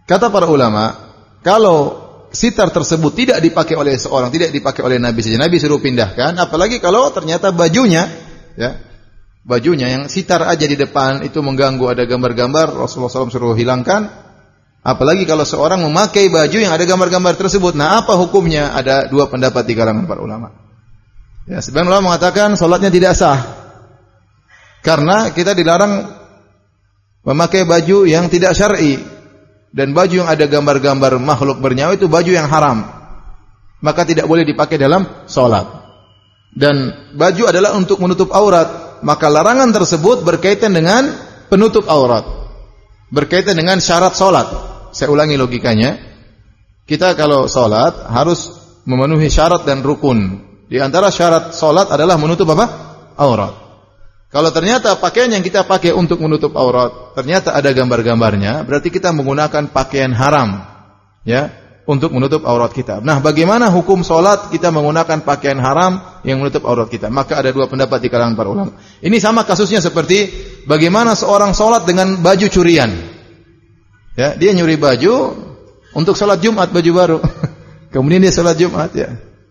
Kata para ulama, kalau sitar tersebut tidak dipakai oleh seorang, tidak dipakai oleh Nabi saja, Nabi suruh pindahkan, apalagi kalau ternyata bajunya, ya, bajunya yang sitar aja di depan itu mengganggu, ada gambar-gambar, Rasulullah shallallahu alaihi wasallam suruh hilangkan. Apalagi kalau seorang memakai baju yang ada gambar-gambar tersebut, nah apa hukumnya? Ada dua pendapat di kalangan para ulama. Ya, sebagian ulama mengatakan salatnya tidak sah, karena kita dilarang memakai baju yang tidak syar'i. Dan baju yang ada gambar-gambar makhluk bernyawa itu baju yang haram, maka tidak boleh dipakai dalam salat. Dan baju adalah untuk menutup aurat, maka larangan tersebut berkaitan dengan penutup aurat, berkaitan dengan syarat salat. Saya ulangi logikanya. Kita kalau salat harus memenuhi syarat dan rukun. Di antara syarat salat adalah menutup apa? Aurat. Kalau ternyata pakaian yang kita pakai untuk menutup aurat ternyata ada gambar-gambarnya, berarti kita menggunakan pakaian haram, ya, untuk menutup aurat kita. Nah, bagaimana hukum salat kita menggunakan pakaian haram yang menutup aurat kita? Maka ada dua pendapat di kalangan para ulama. Ini sama kasusnya seperti bagaimana seorang salat dengan baju curian. Ya, dia nyuri baju untuk salat Jumat, baju baru. Kemudian dia salat Jumat, ya.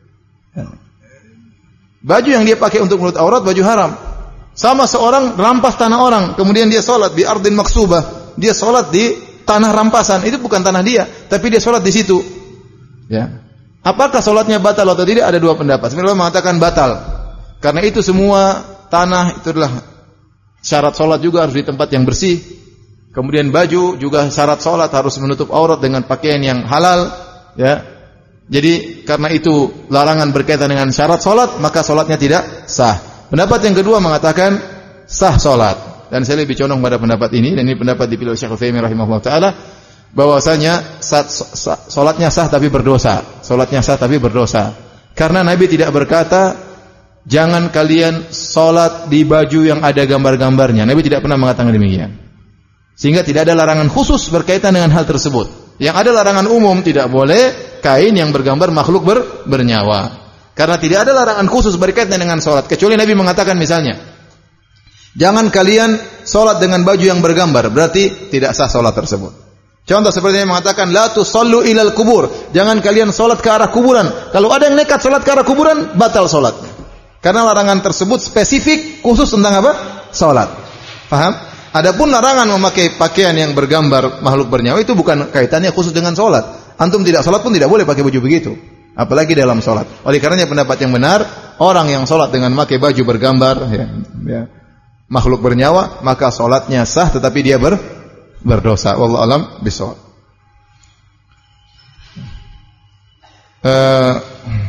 Baju yang dia pakai untuk menutup aurat baju haram. Sama seorang rampas tanah orang, kemudian dia sholat di ardin maksubah, dia sholat di tanah rampasan, itu bukan tanah dia, tapi dia sholat di situ. Ya, apakah sholatnya batal atau tidak? Ada dua pendapat. Sebenarnya mengatakan batal, karena itu semua tanah itu adalah syarat sholat juga harus di tempat yang bersih. Kemudian baju juga syarat sholat harus menutup aurat dengan pakaian yang halal. Ya, jadi karena itu larangan berkaitan dengan syarat sholat, maka sholatnya tidak sah. Pendapat yang kedua mengatakan sah salat, dan saya lebih condong pada pendapat ini, dan ini pendapat dipilih oleh Syekh Utsaimin rahimahullah taala, bahwasanya salatnya sah tapi berdosa, salatnya sah tapi berdosa. Karena Nabi tidak berkata jangan kalian salat di baju yang ada gambar-gambarnya. Nabi tidak pernah mengatakan demikian. Sehingga tidak ada larangan khusus berkaitan dengan hal tersebut. Yang ada larangan umum, tidak boleh kain yang bergambar makhluk ber, bernyawa. Karena tidak ada larangan khusus berkaitan dengan salat, kecuali Nabi mengatakan misalnya, jangan kalian salat dengan baju yang bergambar, berarti tidak sah salat tersebut. Contoh seperti yang mengatakan la tusallu ilal kubur, jangan kalian salat ke arah kuburan. Kalau ada yang nekat salat ke arah kuburan, batal salatnya. Karena larangan tersebut spesifik khusus tentang apa? Salat. Paham? Adapun larangan memakai pakaian yang bergambar makhluk bernyawa itu bukan kaitannya khusus dengan salat. Antum tidak salat pun tidak boleh pakai baju begitu. Apalagi dalam sholat. Oleh karenanya pendapat yang benar, orang yang sholat dengan memakai baju bergambar, ya, ya, makhluk bernyawa, maka sholatnya sah, tetapi dia ber, berdosa. Wallahu a'lam bishawab. Uh,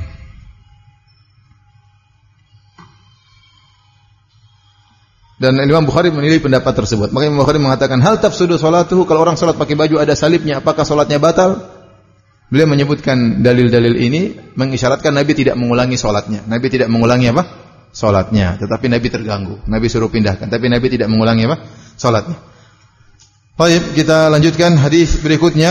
dan Imam Bukhari menilai pendapat tersebut. Maka Imam Bukhari mengatakan, hal tafsudu sholatuhu, kalau orang sholat pakai baju ada salibnya, apakah sholatnya batal? Beliau menyebutkan dalil-dalil ini mengisyaratkan Nabi tidak mengulangi sholatnya. Nabi tidak mengulangi apa? Sholatnya. Tetapi Nabi terganggu. Nabi suruh pindahkan. Tapi Nabi tidak mengulangi apa? Sholatnya. Baik, kita lanjutkan hadis berikutnya.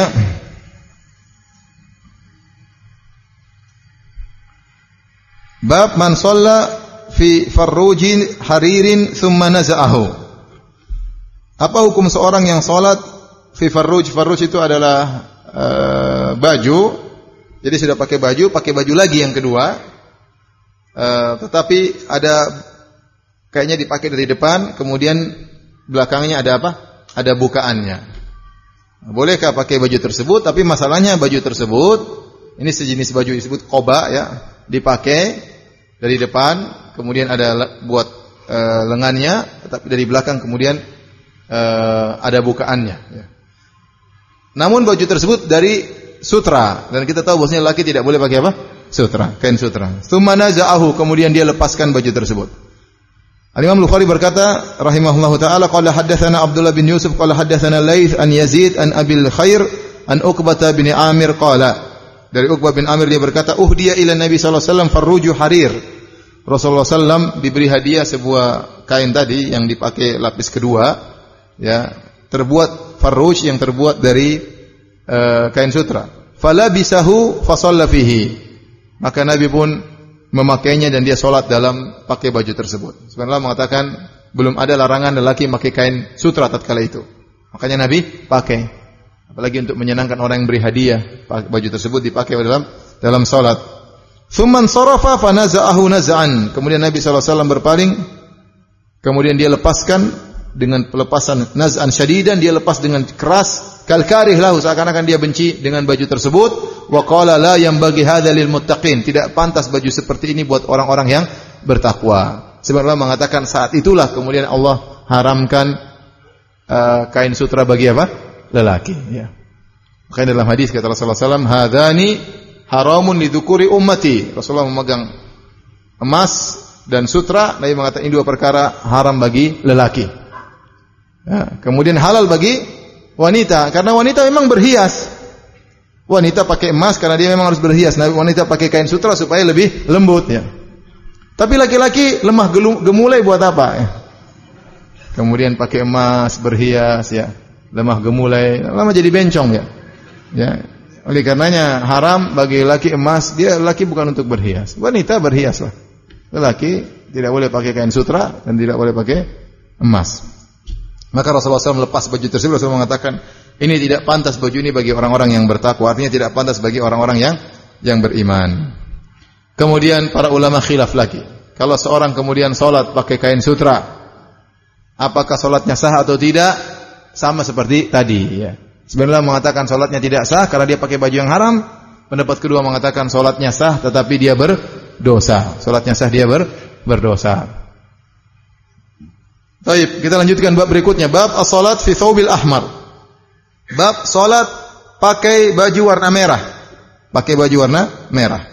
Bab man shalla fi farrujin haririn thumma naza'ahu. Apa hukum seorang yang sholat fi farruj? Farruj itu adalah Uh, baju, jadi sudah pakai baju, pakai baju lagi yang kedua, uh, tetapi ada kayaknya dipakai dari depan, kemudian belakangnya ada apa? Ada bukaannya. Bolehkah pakai baju tersebut? Tapi masalahnya baju tersebut, ini sejenis baju disebut qoba, ya, dipakai dari depan, kemudian ada buat uh, lengannya, tetapi dari belakang kemudian uh, ada bukaannya. Ya. Namun baju tersebut dari sutra, dan kita tahu bahwasanya laki tidak boleh pakai apa? Sutra, kain sutra. Tsumma naza'ahu, kemudian dia lepaskan baju tersebut. Al-Imam Bukhari berkata rahimahullahu taala, qala haddatsana Abdullah bin Yusuf qala haddatsana Laits an Yazid an Abil Khair an Uqbah bin Amir qala. Dari Uqbah bin Amir dia berkata, uhdiya ila Nabi sallallahu alaihi wasallam farruju harir. Rasulullah sallallahu alaihi wasallam diberi hadiah sebuah kain tadi yang dipakai lapis kedua, ya, terbuat farruj yang terbuat dari uh, kain sutra. Fala bisahu fa shalla fihi. Maka Nabi pun memakainya dan dia salat dalam pakai baju tersebut. Sebenarnya mengatakan belum ada larangan lelaki memakai kain sutra tatkala itu. Makanya Nabi pakai. apalagi untuk menyenangkan orang yang beri hadiah, baju tersebut dipakai dalam dalam salat. Tsumman sarafa fa naza'ahu naz'an. Kemudian Nabi sallallahu alaihi wasallam berpaling, kemudian dia lepaskan dengan pelepasan naz'an syadidan, dia lepas dengan keras, kal karih lahu, seakan-akan dia benci dengan baju tersebut. Wa qala la yanbaghi hadza lil muttaqin, tidak pantas baju seperti ini buat orang-orang yang bertakwa. Sebab Allah mengatakan saat itulah kemudian Allah haramkan uh, kain sutra bagi apa? Lelaki, ya. Makanya dalam hadis kata Rasulullah sallallahu alaihi wasallam, hadzani haramun lidzukuri ummati. Rasulullah memegang emas dan sutra, Nabi mengatakan ini dua perkara haram bagi lelaki. Ya, kemudian halal bagi wanita, karena wanita memang berhias. Wanita pakai emas karena dia memang harus berhias. Wanita pakai kain sutra supaya lebih lembut, ya. Tapi laki-laki lemah gemulai buat apa, ya? Kemudian pakai emas, berhias, ya. Lemah gemulai, lama jadi bencong, ya. Ya. Oleh karenanya haram bagi laki emas, dia laki bukan untuk berhias. Wanita berhiaslah. Lelaki tidak boleh pakai kain sutra dan tidak boleh pakai emas. Maka Rasulullah shallallahu alaihi wasallam lepas baju tersebut. Rasulullah mengatakan, ini tidak pantas baju ini bagi orang-orang yang bertakwa. Artinya tidak pantas bagi orang-orang yang yang beriman. Kemudian para ulama khilaf lagi. Kalau seorang kemudian sholat pakai kain sutra, apakah sholatnya sah atau tidak? Sama seperti tadi, ya. Sebenarnya mengatakan sholatnya tidak sah karena dia pakai baju yang haram. Pendapat kedua mengatakan sholatnya sah tetapi dia berdosa. Sholatnya sah dia ber, berdosa. Baik, kita lanjutkan bab berikutnya. Bab as-salat fi thawbil ahmar. Bab sholat pakai baju warna merah. Pakai baju warna merah.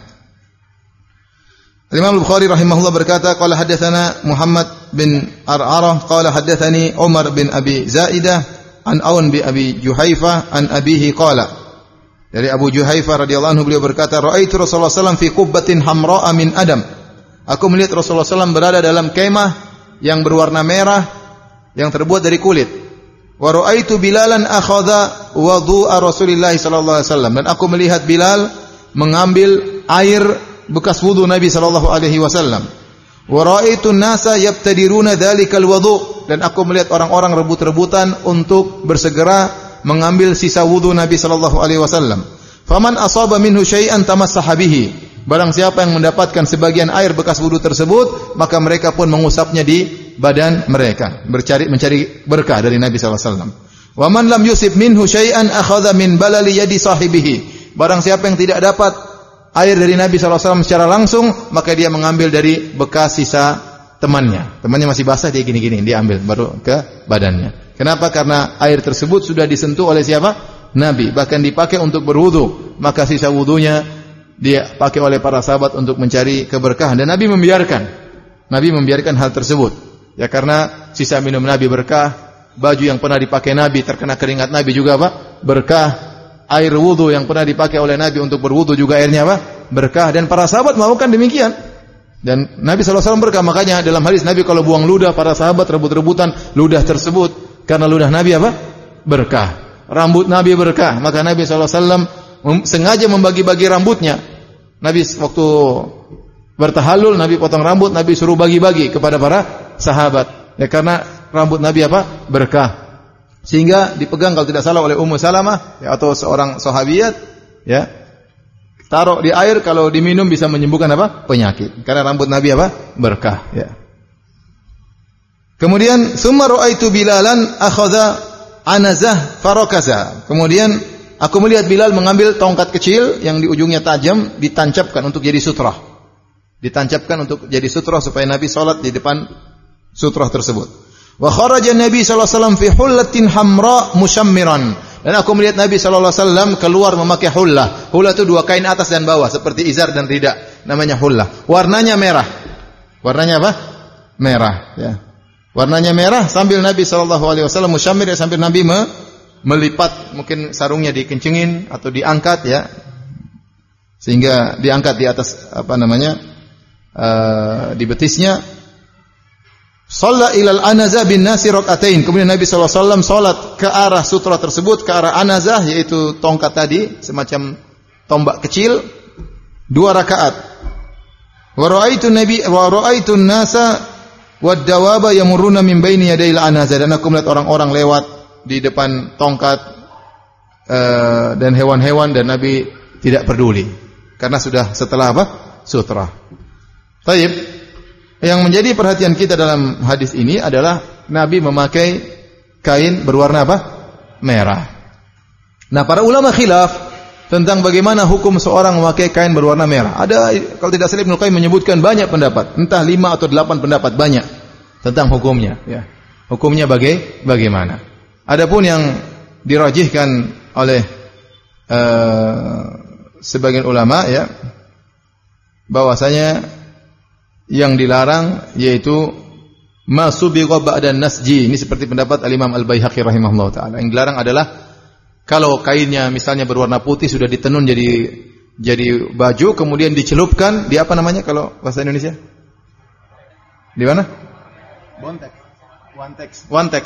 Imam Al-Bukhari rahimahullah berkata, qala haddatsana Muhammad bin Ar'arah qala haddatsani Umar bin Abi Zaidah an Aun bi Abi Juhaifah an abihi qala. Dari Abu Juhaifah radhiyallahu anhu beliau berkata, raaitu Rasulullah sallallahu alaihi wasallam fi qubbatin hamra'a min adam. Aku melihat Rasulullah sallallahu alaihi wasallam berada dalam kemah yang berwarna merah yang terbuat dari kulit. Wa raaitu Bilalan akhadha wudu'a Rasulillah sallallahu alaihi wasallam, dan aku melihat Bilal mengambil air bekas wudu Nabi sallallahu alaihi wasallam. Wa raaitu an-nasa yabtadiruna dzalikal wudu, dan aku melihat orang-orang rebut-rebutan untuk bersegera mengambil sisa wudu Nabi sallallahu alaihi wasallam. Faman asaba minhu syai'an tamassaha bihi. Barang siapa yang mendapatkan sebagian air bekas wudu tersebut, maka mereka pun mengusapnya di badan mereka, mencari mencari berkah dari Nabi sallallahu alaihi wasallam. Wa man lam yusib minhu syai'an akhadha min balali yadi sahibihi. Barang siapa yang tidak dapat air dari Nabi sallallahu alaihi wasallam secara langsung, maka dia mengambil dari bekas sisa temannya. Temannya masih basah, dia gini-gini, dia ambil baru ke badannya. Kenapa? Karena air tersebut sudah disentuh oleh siapa? Nabi, bahkan dipakai untuk berwudu. Maka sisa wudunya dia pakai oleh para sahabat untuk mencari keberkahan, dan Nabi membiarkan. Nabi membiarkan hal tersebut. Ya, karena sisa minum Nabi berkah, baju yang pernah dipakai Nabi terkena keringat Nabi juga apa? Berkah. Air wudu yang pernah dipakai oleh Nabi untuk berwudu juga airnya apa? Berkah. Dan para sahabat melakukan demikian. Dan Nabi sallallahu alaihi wasallam berkah. Makanya dalam hadis Nabi kalau buang ludah, para sahabat rebut-rebutan ludah tersebut. Karena ludah Nabi apa? Berkah. Rambut Nabi berkah. Maka Nabi sallallahu alaihi wasallam sengaja membagi-bagi rambutnya. Nabi waktu bertahallul, Nabi potong rambut, Nabi suruh bagi-bagi kepada para sahabat. Ya, karena rambut Nabi apa? Berkah. Sehingga dipegang kalau tidak salah oleh Ummu Salamah, ya, atau seorang sahabiyat, ya, taruh di air, kalau diminum bisa menyembuhkan apa? Penyakit. Karena rambut Nabi apa? Berkah. Ya. Kemudian summa ra'aitu Bilalan akhadha anazah farakaza. Kemudian aku melihat Bilal mengambil tongkat kecil yang di ujungnya tajam, ditancapkan untuk jadi sutrah. Ditancapkan untuk jadi sutrah supaya Nabi salat di depan sutrah tersebut. Wa kharaja Nabi sallallahu alaihi wasallam fi hullatin hamra musyammiran. Dan aku melihat Nabi sallallahu alaihi wasallam keluar memakai hullah. Hullah itu dua kain atas dan bawah seperti izar dan rida, namanya hullah. Warnanya merah. Warnanya apa? Merah, ya. Warnanya merah sambil Nabi sallallahu alaihi wasallam musyammir, sambil Nabi me, melipat, mungkin sarungnya dikencengin atau diangkat, ya. Sehingga diangkat di atas apa namanya? Uh, di betisnya. Shalla ilal anazah bin nasi rakaatain. Kemudian Nabi sallallahu alaihi wasallam salat ke arah sutra tersebut, ke arah anazah, yaitu tongkat tadi, semacam tombak kecil, dua rakaat. Wa raaitu nabi wa raaitu an-nasa wad dawaba yamurruna min baini yadayil anazah. Dan aku melihat orang-orang lewat di depan tongkat, uh, dan hewan-hewan dan Nabi tidak peduli karena sudah setelah apa? Sutra. Taib. Yang menjadi perhatian kita dalam hadis ini adalah Nabi memakai kain berwarna apa? Merah. Nah, para ulama khilaf tentang bagaimana hukum seorang memakai kain berwarna merah. Ada, kalau tidak salah Ibnu Qayyim menyebutkan banyak pendapat, entah lima atau delapan pendapat, banyak tentang hukumnya. Ya. Hukumnya baga- bagaimana? Adapun yang dirajihkan oleh uh, sebagian ulama, ya, bahwasanya yang dilarang yaitu masubigha ba'da nasji. Ini seperti pendapat Al-Imam Al-Baihaqi rahimahullah taala. Yang dilarang adalah kalau kainnya misalnya berwarna putih sudah ditenun jadi jadi baju kemudian dicelupkan di apa namanya kalau bahasa Indonesia? Di mana? Bontex. Wantex. Wantex.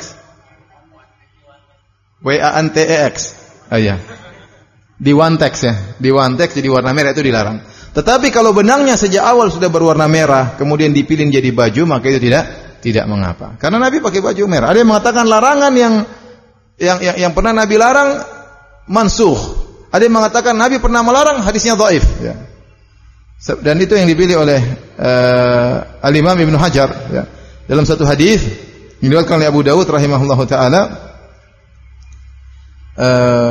W A N T E X. Ah iya. Di wantex ya. Di wantex jadi warna merah itu dilarang. Tetapi kalau benangnya sejak awal sudah berwarna merah kemudian dipilih jadi baju maka itu tidak tidak mengapa. Karena Nabi pakai baju merah. Ada yang mengatakan larangan yang Yang, yang yang pernah Nabi larang mansukh. Ada yang mengatakan Nabi pernah melarang, hadisnya dhaif, ya. Dan itu yang dipilih oleh uh, Al-Imam Ibnu Hajar, ya. Dalam satu hadis yang diriwayatkan oleh Abu Dawud rahimahullahu taala, uh,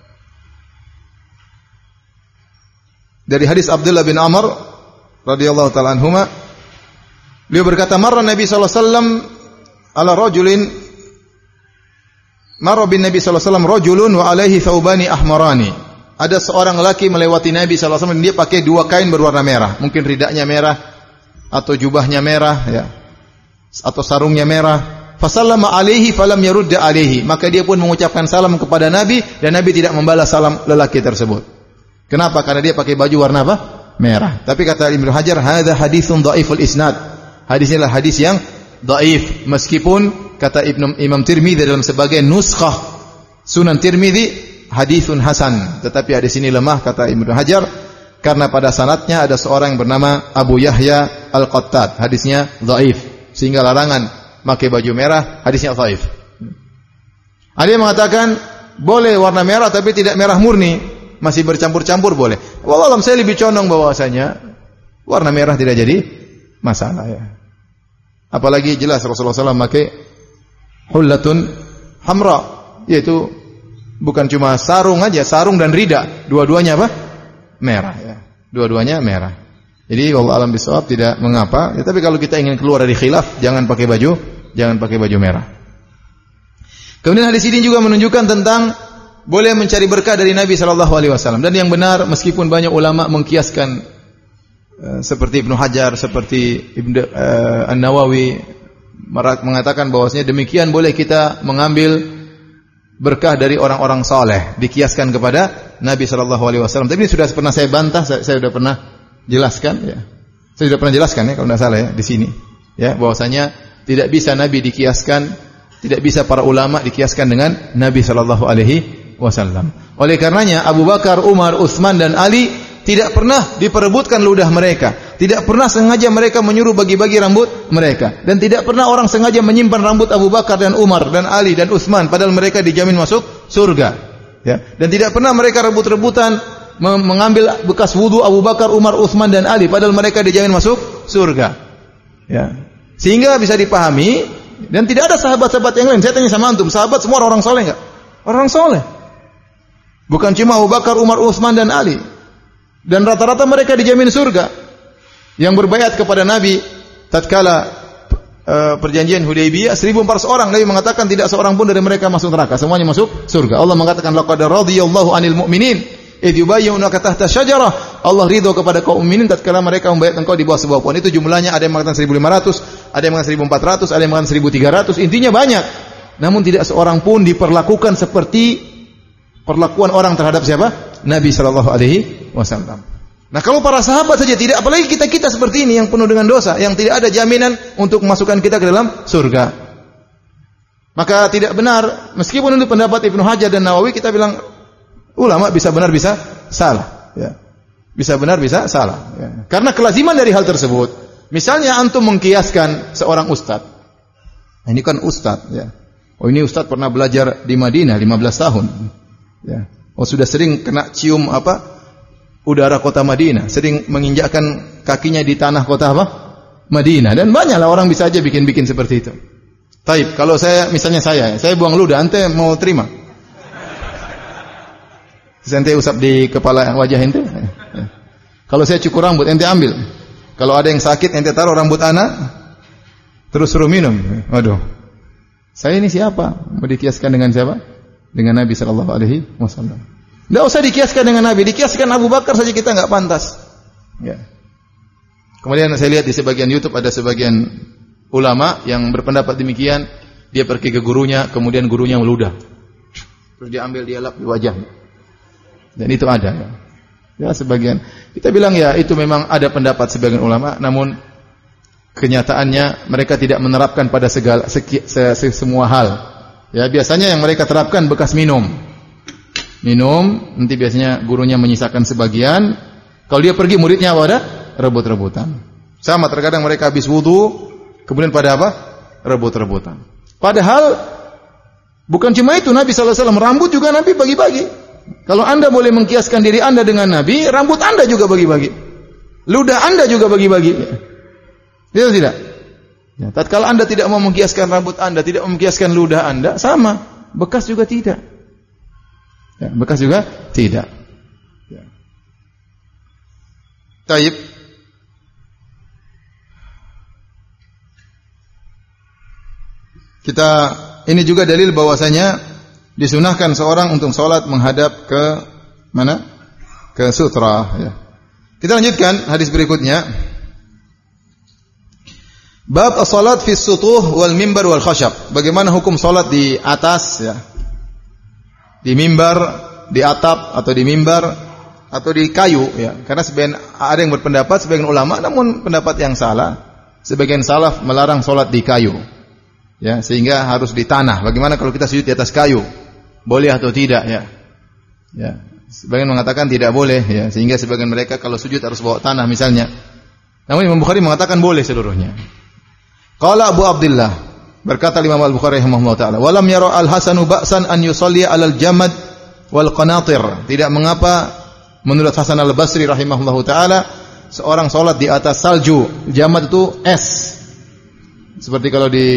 dari hadis Abdullah bin Amr radhiyallahu taala anhuma, beliau berkata, "Marra Nabi sallallahu alaihi wasallam ala rajulin Marra bin Nabi sallallahu alaihi wasallam rajulun wa alaihi thawbani ahmarani." Ada seorang lelaki melewati Nabi sallallahu alaihi wasallam, dia pakai dua kain berwarna merah. Mungkin ridaknya merah atau jubahnya merah, ya. Atau sarungnya merah. Fasallama alaihi falam yarudda alaihi. Maka dia pun mengucapkan salam kepada Nabi dan Nabi tidak membalas salam lelaki tersebut. Kenapa? Karena dia pakai baju warna apa? Merah. Tapi kata Ibnu Hajar, hadza haditsun dhaiful isnad. Hadisnya adalah hadis yang dhaif, meskipun kata Ibnu Imam Tirmidzi dalam sebagian nuskhah Sunan Tirmidzi haditsun hasan, tetapi hadis ini lemah kata Ibnu Hajar karena pada sanadnya ada seorang yang bernama Abu Yahya Al-Qattat, hadisnya dhaif, sehingga larangan pakai baju merah hadisnya dhaif. Ada yang mengatakan boleh warna merah tapi tidak merah murni, masih bercampur-campur boleh. Wallahu alam, saya lebih condong bahwasanya warna merah tidak jadi masalah, ya. Apalagi jelas Rasulullah sallallahu alaihi wasallam pakai hullatun hamra, yaitu bukan cuma sarung aja, sarung dan rida, dua-duanya apa? Merah, ya. Dua-duanya merah. Jadi wallahu alam bisawab, tidak mengapa. Ya, tapi kalau kita ingin keluar dari khilaf, jangan pakai baju, jangan pakai baju merah. Kemudian hadis ini juga menunjukkan tentang boleh mencari berkah dari Nabi sallallahu alaihi wasallam, dan yang benar meskipun banyak ulama mengkiaskan uh, seperti Ibnu Hajar, seperti Ibnu uh, An-Nawawi mengatakan bahwasanya demikian boleh kita mengambil berkah dari orang-orang saleh, dikiaskan kepada Nabi sallallahu alaihi wasallam. Tapi ini sudah pernah saya bantah, saya, saya sudah pernah jelaskan, ya. Saya sudah pernah jelaskan, ya, kalau tidak salah, ya, di sini, ya, bahwasanya tidak bisa Nabi dikiaskan, tidak bisa para ulama dikiaskan dengan Nabi sallallahu alaihi wasallam. Oleh karenanya Abu Bakar, Umar, Utsman dan Ali tidak pernah diperebutkan ludah mereka. Tidak pernah sengaja mereka menyuruh bagi-bagi rambut mereka. Dan tidak pernah orang sengaja menyimpan rambut Abu Bakar dan Umar dan Ali dan Utsman padahal mereka dijamin masuk surga. Ya. Dan tidak pernah mereka rebut-rebutan mengambil bekas wudu Abu Bakar, Umar, Utsman dan Ali padahal mereka dijamin masuk surga. Ya. Sehingga bisa dipahami, dan tidak ada sahabat-sahabat yang lain. Saya tanya sama antum, sahabat semua orang soleh enggak? Orang soleh. Bukan cuma Abu Bakar, Umar, Utsman dan Ali. Dan rata-rata mereka dijamin surga. Yang berbaiat kepada Nabi tatkala uh, perjanjian Hudaybiyah seribu empat ratus orang, Nabi mengatakan tidak seorang pun dari mereka masuk neraka, semuanya masuk surga. Allah mengatakan laqad radhiyallahu 'anil mu'minin idh yubayyunaka tahta syajarah. Allah ridho kepada kaum mukminin tatkala mereka membaiat engkau di bawah sebuah pohon. Itu jumlahnya ada yang mengatakan seribu lima ratus, ada yang mengatakan seribu empat ratus, ada yang mengatakan seribu tiga ratus, intinya banyak. Namun tidak seorang pun diperlakukan seperti perlakuan orang terhadap siapa? Nabi sallallahu alaihi wasallam. Nah, kalau para sahabat saja tidak, apalagi kita-kita seperti ini yang penuh dengan dosa, yang tidak ada jaminan untuk memasukkan kita ke dalam surga. Maka tidak benar, meskipun itu pendapat Ibnu Hajar dan Nawawi, kita bilang ulama bisa benar bisa salah, ya. Bisa benar bisa salah, ya. Karena kelaziman dari hal tersebut. Misalnya antum mengkiaskan seorang ustaz. Nah, ini kan ustaz, ya. Oh, ini ustaz pernah belajar di Madinah lima belas tahun. Ya. Oh sudah sering kena cium apa? Udara kota Madinah, sering menginjakkan kakinya di tanah kota apa? Madinah. Dan banyaklah orang bisa aja bikin-bikin seperti itu. Taib, kalau saya misalnya saya, saya buang ludah, ente mau terima? Ente usap di kepala wajah ente. Kalau saya cukur rambut, ente ambil. Kalau ada yang sakit, ente taruh rambut anak, terus suruh minum. Waduh. Saya ini siapa? Mau dikiaskan dengan siapa? Dengan Nabi sallallahu alaihi wasallam. Tidak usah dikiaskan dengan Nabi, dikiaskan Abu Bakar saja kita enggak pantas. Ya. Kemudian saya lihat di sebagian YouTube ada sebagian ulama yang berpendapat demikian, dia pergi ke gurunya, kemudian gurunya meludah. Terus dia ambil dia lap di wajahnya. Dan itu ada ya. Ya sebagian. Kita bilang ya itu memang ada pendapat sebagian ulama, namun kenyataannya mereka tidak menerapkan pada segala seki, se, se, semua hal. Ya biasanya yang mereka terapkan bekas minum. Minum, nanti biasanya gurunya menyisakan sebagian. Kalau dia pergi muridnya apa ada? Rebut-rebutan. Sama terkadang mereka habis wudu, kemudian pada apa? Rebut-rebutan. Padahal bukan cuma itu, Nabi sallallahu alaihi wasallam rambut juga Nabi bagi-bagi. Kalau Anda boleh mengkiaskan diri Anda dengan Nabi, rambut Anda juga bagi-bagi. Ludah Anda juga bagi-bagi. Tidak tidak. Ya, tatkala Anda tidak mau mengkiaskan rambut Anda, tidak mau mengkiaskan ludah Anda, sama, bekas juga tidak. Ya, bekas juga tidak. Ya. Taib. Kita ini juga dalil bahwasanya disunahkan seorang untuk sholat menghadap ke mana? Ke sutra. Ya. Kita lanjutkan hadis berikutnya. Bab as-salat fi sutuh wal mimbar wal khashab. Bagaimana hukum salat di atas ya? Di mimbar, di atap atau di mimbar atau di kayu ya. Karena sebagian ada yang berpendapat sebagian ulama namun pendapat yang salah. Sebagian salaf melarang salat di kayu. Ya, sehingga harus di tanah. Bagaimana kalau kita sujud di atas kayu? Boleh atau tidak ya? Ya. Sebagian mengatakan tidak boleh ya, sehingga sebagian mereka kalau sujud harus bawa tanah misalnya. Namun Imam Bukhari mengatakan boleh seluruhnya. Qala Abu Abdullah, berkata Imam Al-Bukhari rahimahullah taala, "Walam yara Al-Hasanu ba'san an yusalli 'alal jamad wal qanatir." Tidak mengapa menurut Hasan Al-Basri rahimahullah taala seorang salat di atas salju. Jamad itu es. Seperti kalau di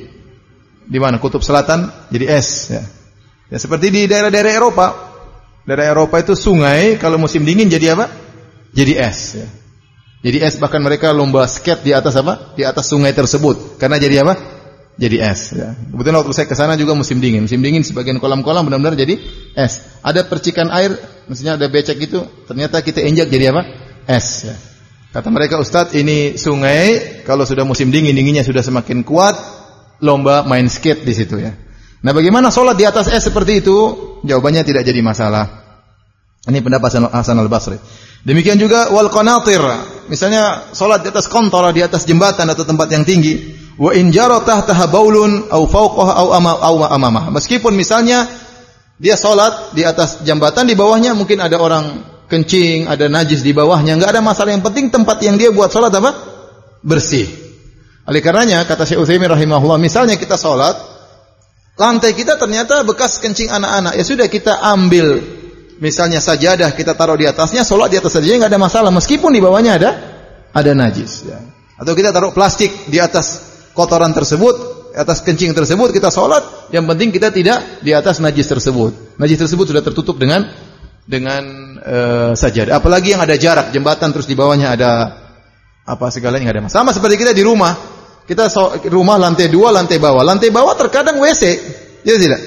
di mana? Kutub Selatan jadi es ya. Ya seperti di daerah-daerah Eropa. Daerah Eropa itu sungai kalau musim dingin jadi apa? Jadi es ya. Jadi es, bahkan mereka lomba skate di atas apa? Di atas sungai tersebut. Karena jadi apa? Jadi es ya. Kebetulan waktu saya ke sana juga musim dingin. Musim dingin sebagian kolam-kolam benar-benar jadi es. Ada percikan air, maksudnya ada becek itu, ternyata kita injak jadi apa? Es ya. Kata mereka, "Ustaz, ini sungai kalau sudah musim dingin, dinginnya sudah semakin kuat, lomba main skate di situ ya." Nah, bagaimana salat di atas es seperti itu? Jawabannya tidak jadi masalah. Ini pendapat Hasan Al-Basri. Demikian juga wal qanatir. Misalnya salat di atas kontor, di atas jembatan atau tempat yang tinggi. Wa in jara tahtaha baulun au fawqaha au amamah. Meskipun misalnya dia salat di atas jembatan, di bawahnya mungkin ada orang kencing, ada najis di bawahnya, enggak ada masalah. Yang penting tempat yang dia buat salat apa? Bersih. Oleh karenanya kata Syekh Utsaimin rahimahullah, misalnya kita salat, lantai kita ternyata bekas kencing anak-anak, ya sudah kita ambil misalnya sajadah kita taruh di atasnya, salat di atas sajadahnya enggak ada masalah meskipun di bawahnya ada ada najis ya. Atau kita taruh plastik di atas kotoran tersebut, atas kencing tersebut kita salat, yang penting kita tidak di atas najis tersebut. Najis tersebut sudah tertutup dengan dengan uh, sajadah. Apalagi yang ada jarak, jembatan terus di bawahnya ada apa segalanya enggak ada masalah. Sama seperti kita di rumah. Kita so, rumah lantai dua, lantai bawah. Lantai bawah terkadang W C. Ya tidak?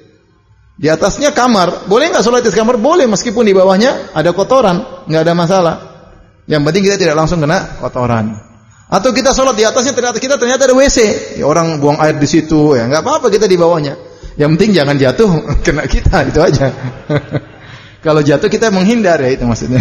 Di atasnya kamar, boleh enggak salat di kamar? Boleh meskipun di bawahnya ada kotoran, enggak ada masalah. Yang penting kita tidak langsung kena kotoran. Atau kita salat di atasnya ternyata kita ternyata ada W C. Ya, orang buang air di situ, ya enggak apa-apa kita di bawahnya. Yang penting jangan jatuh kena kita, itu aja. Kalau jatuh kita menghindar ya itu maksudnya.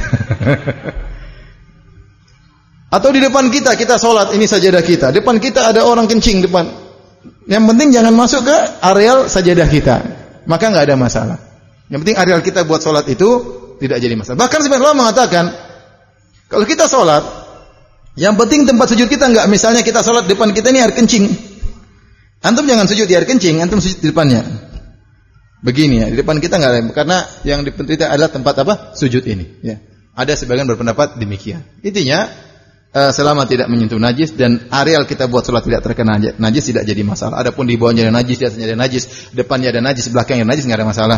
Atau di depan kita kita salat, ini sajadah kita. Depan kita ada orang kencing depan. Yang penting jangan masuk ke areal sajadah kita. Maka enggak ada masalah. Yang penting areal kita buat salat itu tidak jadi masalah. Bahkan sebagian ulama mengatakan kalau kita salat, yang penting tempat sujud kita enggak, misalnya kita salat depan kita ini air kencing. Antum jangan sujud di air kencing, antum sujud di depannya. begini ya, di depan kita enggak ada, karena yang dipentingkan adalah tempat apa? Sujud ini, ya. Ada sebagian berpendapat demikian. Intinya selama tidak menyentuh najis dan areal kita buat salat tidak terkena najis tidak jadi masalah. Adapun di bawahnya ada najis, di atasnya ada najis, depannya ada najis, belakangnya ada najis enggak ada masalah.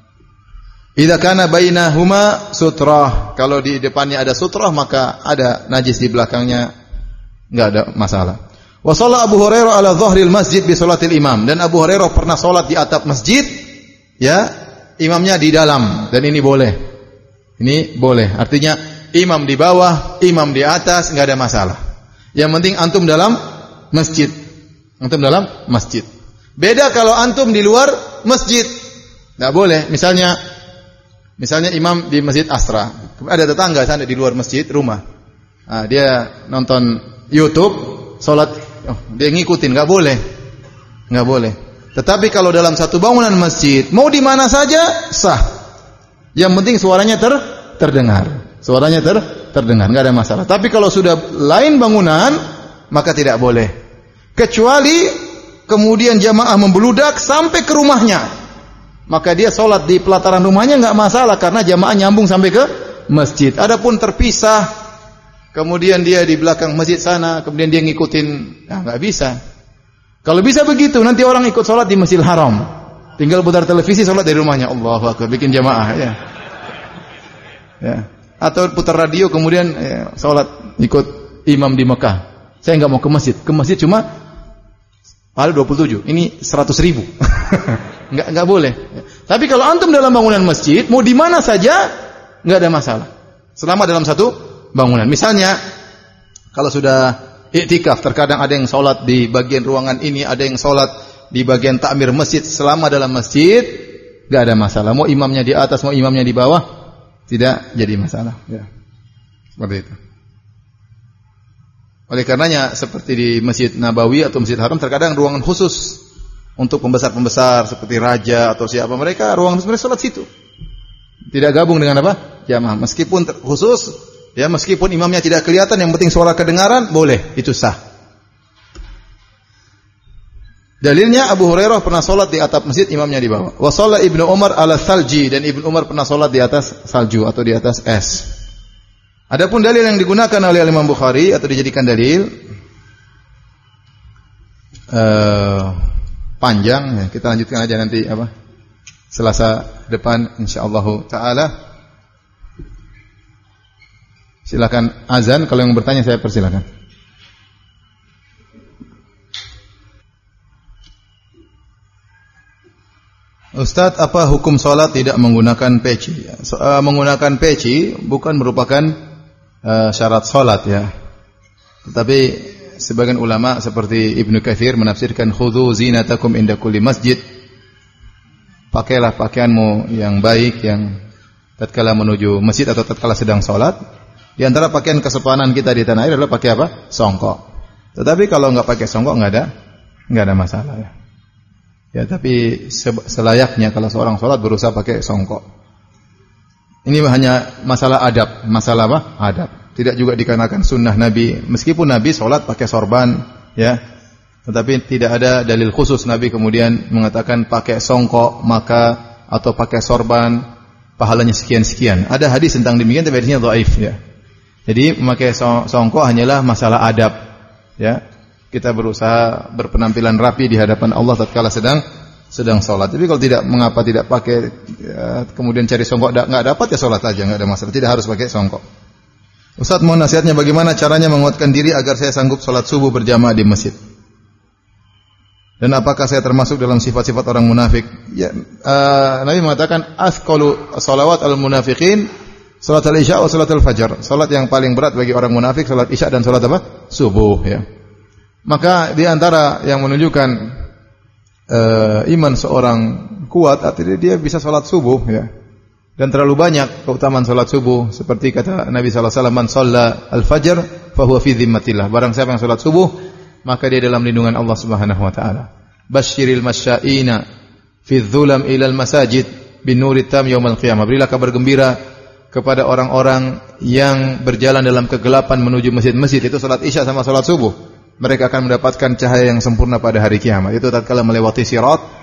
Idza kana bainahuma sutrah. Kalau di depannya ada sutrah maka ada najis di belakangnya enggak ada masalah. Wa shalla Abu Hurairah ala dhahril masjid bi salatil imam, dan Abu Hurairah pernah salat di atap masjid, ya, imamnya di dalam, dan ini boleh. Ini boleh. Artinya imam di bawah, imam di atas, enggak ada masalah. Yang penting antum dalam masjid. Antum dalam masjid. Beda kalau antum di luar masjid. Enggak boleh. Misalnya misalnya imam di Masjid Asra. Ada tetangga sana di luar masjid rumah. Nah, dia nonton YouTube, salat, oh, dia ngikutin, enggak boleh. Enggak boleh. Tetapi kalau dalam satu bangunan masjid, mau di mana saja sah. Yang penting suaranya ter terdengar. Suaranya ter terdengar, enggak ada masalah. Tapi kalau sudah lain bangunan, maka tidak boleh. Kecuali kemudian jamaah membeludak sampai ke rumahnya. Maka dia sholat di pelataran rumahnya enggak masalah karena jamaah nyambung sampai ke masjid. Adapun terpisah, kemudian dia di belakang masjid sana, kemudian dia ngikutin, ya enggak bisa. Kalau bisa begitu, nanti orang ikut sholat di Masjidil Haram. Tinggal putar televisi sholat dari rumahnya. Allahu Akbar, bikin jamaah, ya. Ya. Atau putar radio kemudian ya, salat ikut imam di Mekah. Saya enggak mau ke masjid. Ke masjid cuma pahala dua puluh tujuh. Ini seratus ribu. enggak enggak boleh. Tapi kalau antum dalam bangunan masjid, mau di mana saja enggak ada masalah. Selama dalam satu bangunan. Misalnya kalau sudah iktikaf, terkadang ada yang salat di bagian ruangan ini, ada yang salat di bagian takmir masjid. Selama dalam masjid enggak ada masalah. Mau imamnya di atas, mau imamnya di bawah, tidak jadi masalah, ya. Seperti itu. Oleh karenanya seperti di Masjid Nabawi atau Masjid Haram terkadang ruangan khusus untuk pembesar-pembesar seperti raja atau siapa, mereka ruangan khusus, mereka salat situ. Tidak gabung dengan apa? Jamaah. Meskipun khusus, ya, meskipun imamnya tidak kelihatan, yang penting suara kedengaran, boleh, itu sah. Dalilnya Abu Hurairah pernah salat di atap masjid, imamnya di bawah. Wa shalla Ibnu Umar ala salji, dan Ibnu Umar pernah salat di atas salju atau di atas es. Adapun dalil yang digunakan oleh Imam Bukhari atau dijadikan dalil uh, panjang, ya, kita lanjutkan aja nanti apa? Selasa depan insyaallah taala. Silakan azan, kalau yang bertanya saya persilakan. Ustaz, apa hukum salat tidak menggunakan peci? So, uh, menggunakan peci bukan merupakan uh, syarat salat, ya. Tetapi sebagian ulama seperti Ibnu Katsir menafsirkan khudhu zinatakum inda kulli masjid. Pakailah pakaianmu yang baik yang tatkala menuju masjid atau tatkala sedang salat. Di antara pakaian kesopanan kita di tanah air adalah pakai apa? Songkok. Tetapi kalau enggak pakai songkok enggak ada enggak ada masalah, ya. Ya, tapi selayaknya kalau seorang sholat berusaha pakai songkok. Ini hanya masalah adab, masalah apa? Adab. Tidak juga dikarenakan sunnah Nabi. Meskipun Nabi sholat pakai sorban, ya, tetapi tidak ada dalil khusus Nabi kemudian mengatakan pakai songkok maka atau pakai sorban pahalanya sekian sekian. Ada hadis tentang demikian, tapi hadisnya dhaif, ya. Jadi memakai songkok hanyalah masalah adab, ya. Kita berusaha berpenampilan rapi di hadapan Allah tatkala sedang sedang salat. Tapi kalau tidak, mengapa tidak pakai, ya, kemudian cari songkok enggak dapat, ya salat aja, enggak ada masalah. Tidak harus pakai songkok. Ustaz, mohon nasihatnya bagaimana caranya menguatkan diri agar saya sanggup salat subuh berjamaah di masjid? Dan apakah saya termasuk dalam sifat-sifat orang munafik? Ya, uh, Nabi mengatakan asqalu shalawat al-munafiqin salat al-isya wa salat al-fajr. Salat yang paling berat bagi orang munafik salat isya dan salat apa? Subuh, ya. Maka di antara yang menunjukkan uh, iman seorang kuat, artinya dia bisa salat subuh, ya. Dan terlalu banyak keutamaan salat subuh, seperti kata Nabi sallallahu alaihi wasallam, "Man shalla al-fajr fa huwa fi dhimmatillah." Barang siapa yang salat subuh, maka dia dalam lindungan Allah Subhanahu wa taala. Basyiril masya'ina fi dhulam ilal masajid bin nurit tam yaumil qiyamah. Berilah kabar gembira kepada orang-orang yang berjalan dalam kegelapan menuju masjid-masjid, itu salat isya sama salat subuh. Mereka akan mendapatkan cahaya yang sempurna pada hari kiamat. Itu tatkala melewati sirat,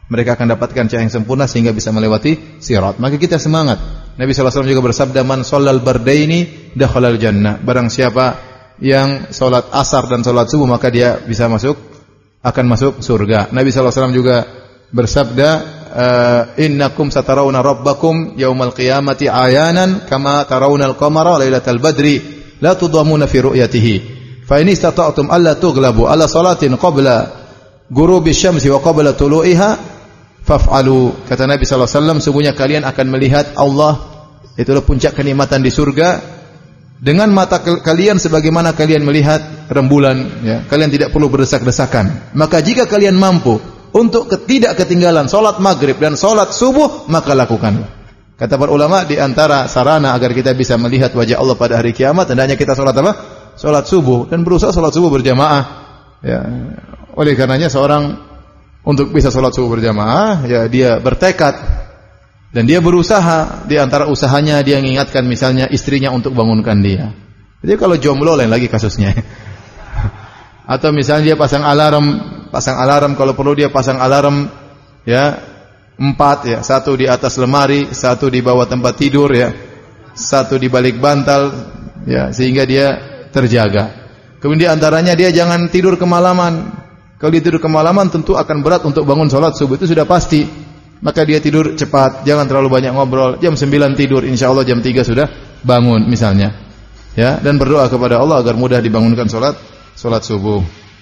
Mereka akan dapatkan cahaya yang sempurna sehingga bisa melewati sirat. Maka kita semangat. Nabi sallallahu alaihi wasallam juga bersabda, "Man shallal bardaini dakhalal jannah." Barang siapa yang salat asar dan salat subuh maka dia bisa masuk akan masuk surga. Nabi sallallahu alaihi wasallam juga bersabda, "Innakum satarawna rabbakum yaumal qiyamati ayanan kama tarawna al-qamara lailatal badri la tudamuna fi ru'yatihi. Fa in istata'tum alla tughlabu ala salatin qabla ghurubi syamsi wa qabla tulu'iha faf'alu." Kata Nabi sallallahu alaihi wasallam, sungguhnya kalian akan melihat Allah, itulah puncak kenikmatan di surga, dengan mata kalian sebagaimana kalian melihat rembulan, ya. Kalian tidak perlu berdesak-desakan. Maka jika kalian mampu untuk tidak ketinggalan salat maghrib dan salat subuh, maka lakukanlah. Kata para ulama, di antara sarana agar kita bisa melihat wajah Allah pada hari kiamat hendaknya kita salat apa? Salat subuh, dan berusaha salat subuh berjamaah. Ya. Oleh karenanya seorang untuk bisa salat subuh berjamaah, ya dia bertekad dan dia berusaha. Di antara usahanya dia mengingatkan misalnya istrinya untuk bangunkan dia. Jadi kalau jomblo lain lagi kasusnya. Atau misalnya dia pasang alarm, pasang alarm kalau perlu dia pasang alarm ya empat ya, satu di atas lemari, satu di bawah tempat tidur ya, satu di balik bantal ya, sehingga dia terjaga. Kemudian di antaranya dia jangan tidur kemalaman. Kalau dia tidur kemalaman tentu akan berat untuk bangun salat subuh, itu sudah pasti. Maka dia tidur cepat, jangan terlalu banyak ngobrol. Jam sembilan tidur, insyaallah jam tiga sudah bangun misalnya. Ya, dan berdoa kepada Allah agar mudah dibangunkan salat salat subuh.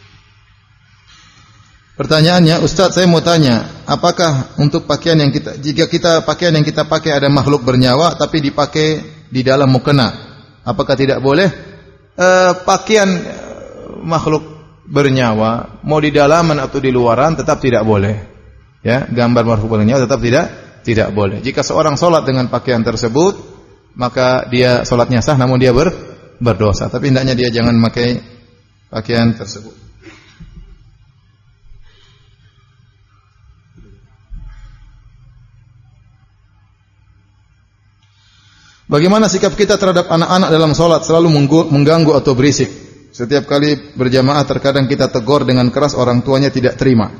Pertanyaannya, Ustaz, saya mau tanya, apakah untuk pakaian yang kita jika kita pakaian yang kita pakai ada makhluk bernyawa tapi dipakai di dalam mukena, apakah tidak boleh? E, pakaian makhluk bernyawa mau di dalaman atau di luaran tetap tidak boleh. Ya, gambar makhluk bernyawa tetap tidak tidak boleh. Jika seorang salat dengan pakaian tersebut, maka dia salatnya sah namun dia ber, berdosa. Tapi hendaknya dia jangan memakai pakaian tersebut. Bagaimana sikap kita terhadap anak-anak dalam salat, selalu mengganggu atau berisik? Setiap kali berjamaah terkadang kita tegur dengan keras, orang tuanya tidak terima.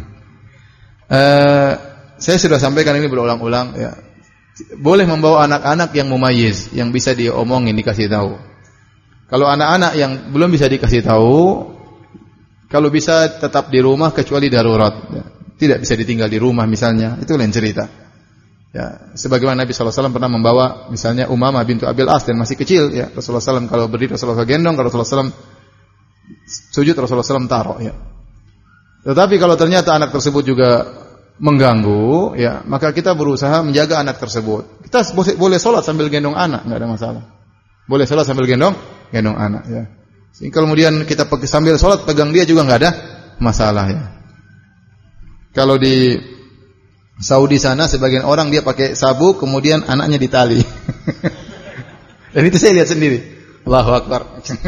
uh, saya sudah sampaikan ini berulang-ulang ya. Boleh membawa anak-anak yang mumayyiz, yang bisa diomongin, dikasih tahu. Kalau anak-anak yang belum bisa dikasih tahu, kalau bisa tetap di rumah kecuali darurat ya. Tidak bisa ditinggal di rumah misalnya, itu lain cerita. Ya, sebagaimana Nabi sallallahu alaihi wasallam pernah membawa misalnya Umamah bintu Abil As dan masih kecil ya. Rasulullah sallallahu alaihi wasallam kalau berdiri Rasulullah gendong, kalau Rasulullah sallallahu alaihi wasallam sujud Rasulullah sallallahu alaihi wasallam taruh ya. Tetapi kalau ternyata anak tersebut juga mengganggu ya, maka kita berusaha menjaga anak tersebut. Kita boleh salat sambil gendong anak, enggak ada masalah. Boleh salat sambil gendong gendong anak ya. Sehingga kemudian kita sambil salat pegang dia juga enggak ada masalah ya. Kalau di Saudi sana sebagian orang dia pakai sabuk kemudian anaknya ditali. Dan itu saya lihat sendiri. Allahu Akbar.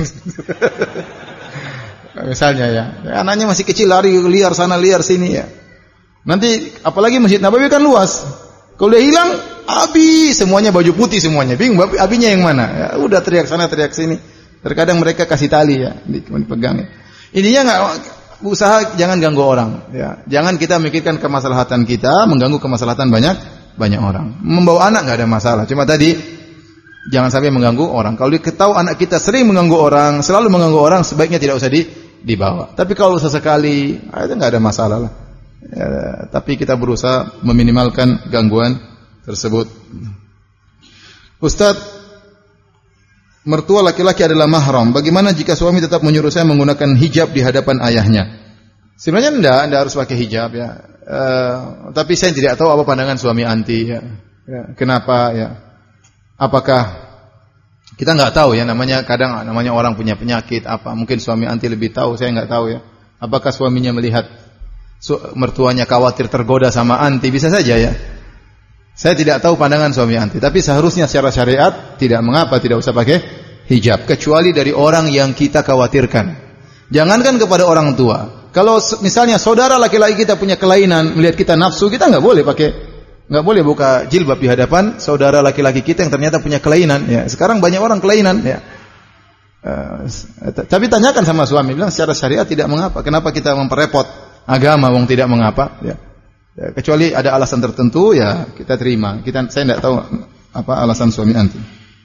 Misalnya ya, anaknya masih kecil lari liar sana liar sini ya. Nanti apalagi Masjid Nabawi kan luas. Kalau dia hilang, abi semuanya baju putih semuanya. Bingung abinya yang mana? Ya, udah teriak sana teriak sini. Terkadang mereka kasih tali ya, dipegang. Ininya enggak usaha jangan ganggu orang ya. Jangan kita memikirkan kemaslahatan kita mengganggu kemaslahatan banyak banyak orang. Membawa anak enggak ada masalah. Cuma tadi jangan sampai mengganggu orang. Kalau diketahui anak kita sering mengganggu orang, selalu mengganggu orang, sebaiknya tidak usah di, dibawa. Tapi kalau sesekali, itu enggak ada masalah lah. Ya, tapi kita berusaha meminimalkan gangguan tersebut. Ustaz, mertua laki-laki adalah mahram. Bagaimana jika suami tetap menyuruh saya menggunakan hijab di hadapan ayahnya? Sebenarnya enggak, enggak harus pakai hijab ya. Uh, tapi saya tidak tahu apa pandangan suami anti ya. Ya, kenapa ya? Apakah kita enggak tahu ya, namanya kadang namanya orang punya penyakit apa? Mungkin suami anti lebih tahu, saya enggak tahu ya. Apakah suaminya melihat su- mertuanya khawatir tergoda sama anti? Bisa saja ya. Saya tidak tahu pandangan suami anti, tapi seharusnya secara syariat tidak mengapa tidak usah pakai hijab kecuali dari orang yang kita khawatirkan. Jangankan kepada orang tua. Kalau misalnya saudara laki-laki kita punya kelainan, melihat kita nafsu, kita enggak boleh pakai enggak boleh buka jilbab di hadapan saudara laki-laki kita yang ternyata punya kelainan ya. Sekarang banyak orang kelainan ya. Uh, tapi tanyakan sama suami, bilang secara syariat tidak mengapa. Kenapa kita memperrepot agama wong tidak mengapa ya. Ya, kecuali ada alasan tertentu ya kita terima. Kita saya tidak tahu apa alasan suami anti.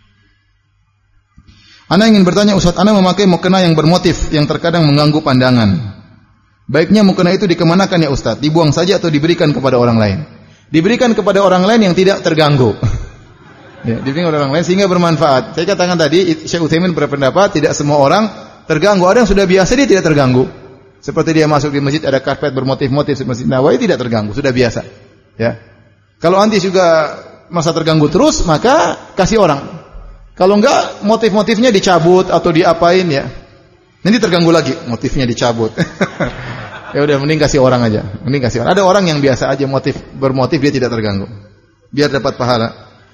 Ana ingin bertanya Ustaz, ana memakai mukena yang bermotif yang terkadang mengganggu pandangan. Baiknya mukena itu dikemanakan ya Ustaz? Dibuang saja atau diberikan kepada orang lain? Diberikan kepada orang lain yang tidak terganggu. Ya, diberikan kepada orang lain sehingga bermanfaat. Saya katakan tadi, Syekh Utsaimin berpendapat tidak semua orang terganggu. Ada yang sudah biasa dia tidak terganggu. Seperti dia masuk di masjid ada karpet bermotif-motif di Masjid Nawawi tidak terganggu, sudah biasa. Ya. Kalau anti juga masa terganggu terus, maka kasih orang. Kalau enggak, motif-motifnya dicabut atau diapain ya. Nanti terganggu lagi, motifnya dicabut. Ya udah mending kasih orang aja. Mending kasih orang. Ada orang yang biasa aja motif bermotif dia tidak terganggu. Biar dapat pahala.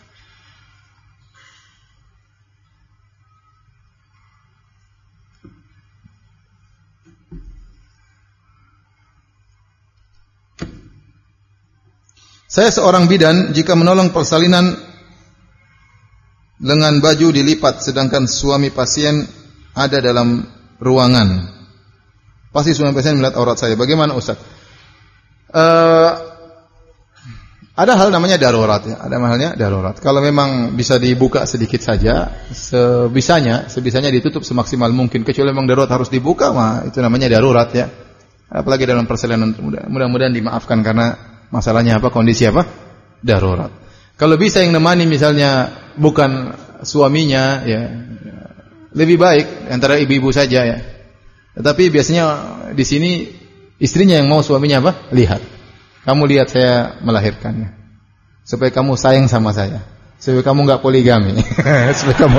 Saya seorang bidan, jika menolong persalinan lengan baju dilipat sedangkan suami pasien ada dalam ruangan. Pasti suami pasien melihat aurat saya. Bagaimana Ustaz? Uh, ada hal namanya darurat ya. Ada halnya darurat. Kalau memang bisa dibuka sedikit saja, sebisanya, sebisanya ditutup semaksimal mungkin. Kecuali memang darurat harus dibuka, mah itu namanya darurat ya. Apalagi dalam persalinan, mudah-mudahan dimaafkan karena masalahnya apa? Kondisi apa? Darurat. Kalau bisa yang nemani misalnya bukan suaminya ya, lebih baik antara ibu-ibu saja ya. Tetapi biasanya di sini istrinya yang mau suaminya apa? Lihat. Kamu lihat saya melahirkan ya. Supaya kamu sayang sama saya. Supaya kamu enggak poligami. Supaya kamu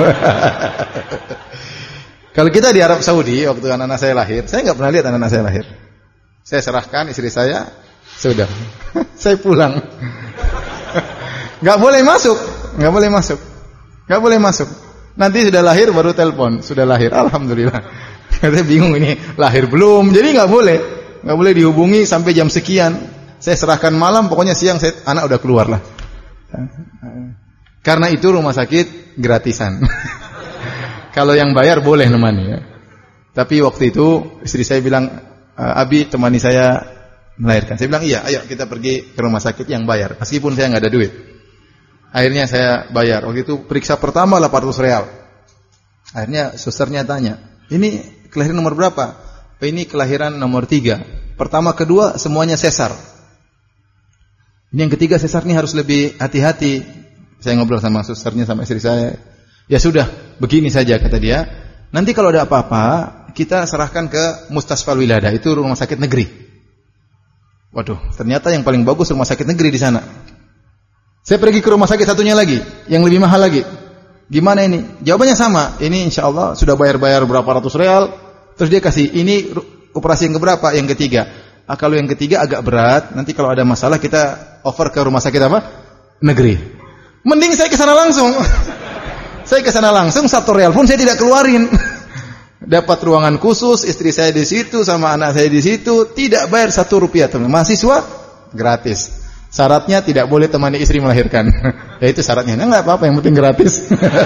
Kalau kita di Arab Saudi waktu anak-anak saya lahir, saya enggak pernah lihat anak-anak saya lahir. Saya serahkan istri saya, sudah. Saya pulang. Enggak boleh masuk, enggak boleh masuk. Enggak boleh masuk. Nanti sudah lahir baru telepon, sudah lahir. Alhamdulillah. Saya bingung ini lahir belum. Jadi enggak boleh. Enggak boleh dihubungi sampai jam sekian. Saya serahkan malam, pokoknya siang saya anak udah keluar lah. Karena itu rumah sakit gratisan. Kalau yang bayar boleh nemani ya. Tapi waktu itu istri saya bilang, "Abi temani saya melahirkan." Saya bilang, "Iya, ayo kita pergi ke rumah sakit yang bayar." Meskipun saya enggak ada duit. Akhirnya saya bayar. Waktu itu periksa pertama delapan ratus real. Akhirnya susternya tanya, "Ini kelahiran nomor berapa?" "Oh, ini kelahiran nomor tiga. Pertama, kedua semuanya sesar." Ini yang ketiga sesar ini harus lebih hati-hati. Saya ngobrol sama susternya sama istri saya. "Ya sudah, begini saja," kata dia. "Nanti kalau ada apa-apa, kita serahkan ke Mustasfal Wiladah, itu rumah sakit negeri." Waduh, ternyata yang paling bagus rumah sakit negeri di sana. Saya pergi ke rumah sakit satunya lagi, yang lebih mahal lagi. Gimana ini? Jawabannya sama. Ini insya Allah sudah bayar-bayar berapa ratus real. Terus dia kasih, ini operasi yang keberapa? Yang ketiga. Ah, kalau yang ketiga agak berat. Nanti kalau ada masalah kita over ke rumah sakit apa? Negeri. Mending saya ke sana langsung. Saya ke sana langsung, satu real pun saya tidak keluarin. Dapat ruangan khusus, istri saya di situ sama anak saya di situ, tidak bayar satu rupiah. Mahasiswa gratis. Syaratnya tidak boleh temani istri melahirkan. Ya itu syaratnya. Nah, enggak apa-apa, yang penting gratis.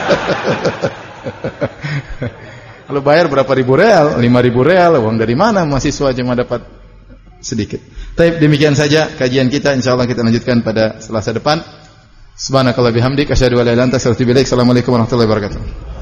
Kalau bayar berapa ribu real? lima ribu real. Uang dari mana mahasiswa cuma dapat sedikit. Tapi demikian saja kajian kita. Insyaallah kita lanjutkan pada Selasa depan. Subhanakallah bihamdik asyhadu an la ilaha illa anta astaghfiruka wa atubu ilaik. Assalamualaikum warahmatullahi wabarakatuh.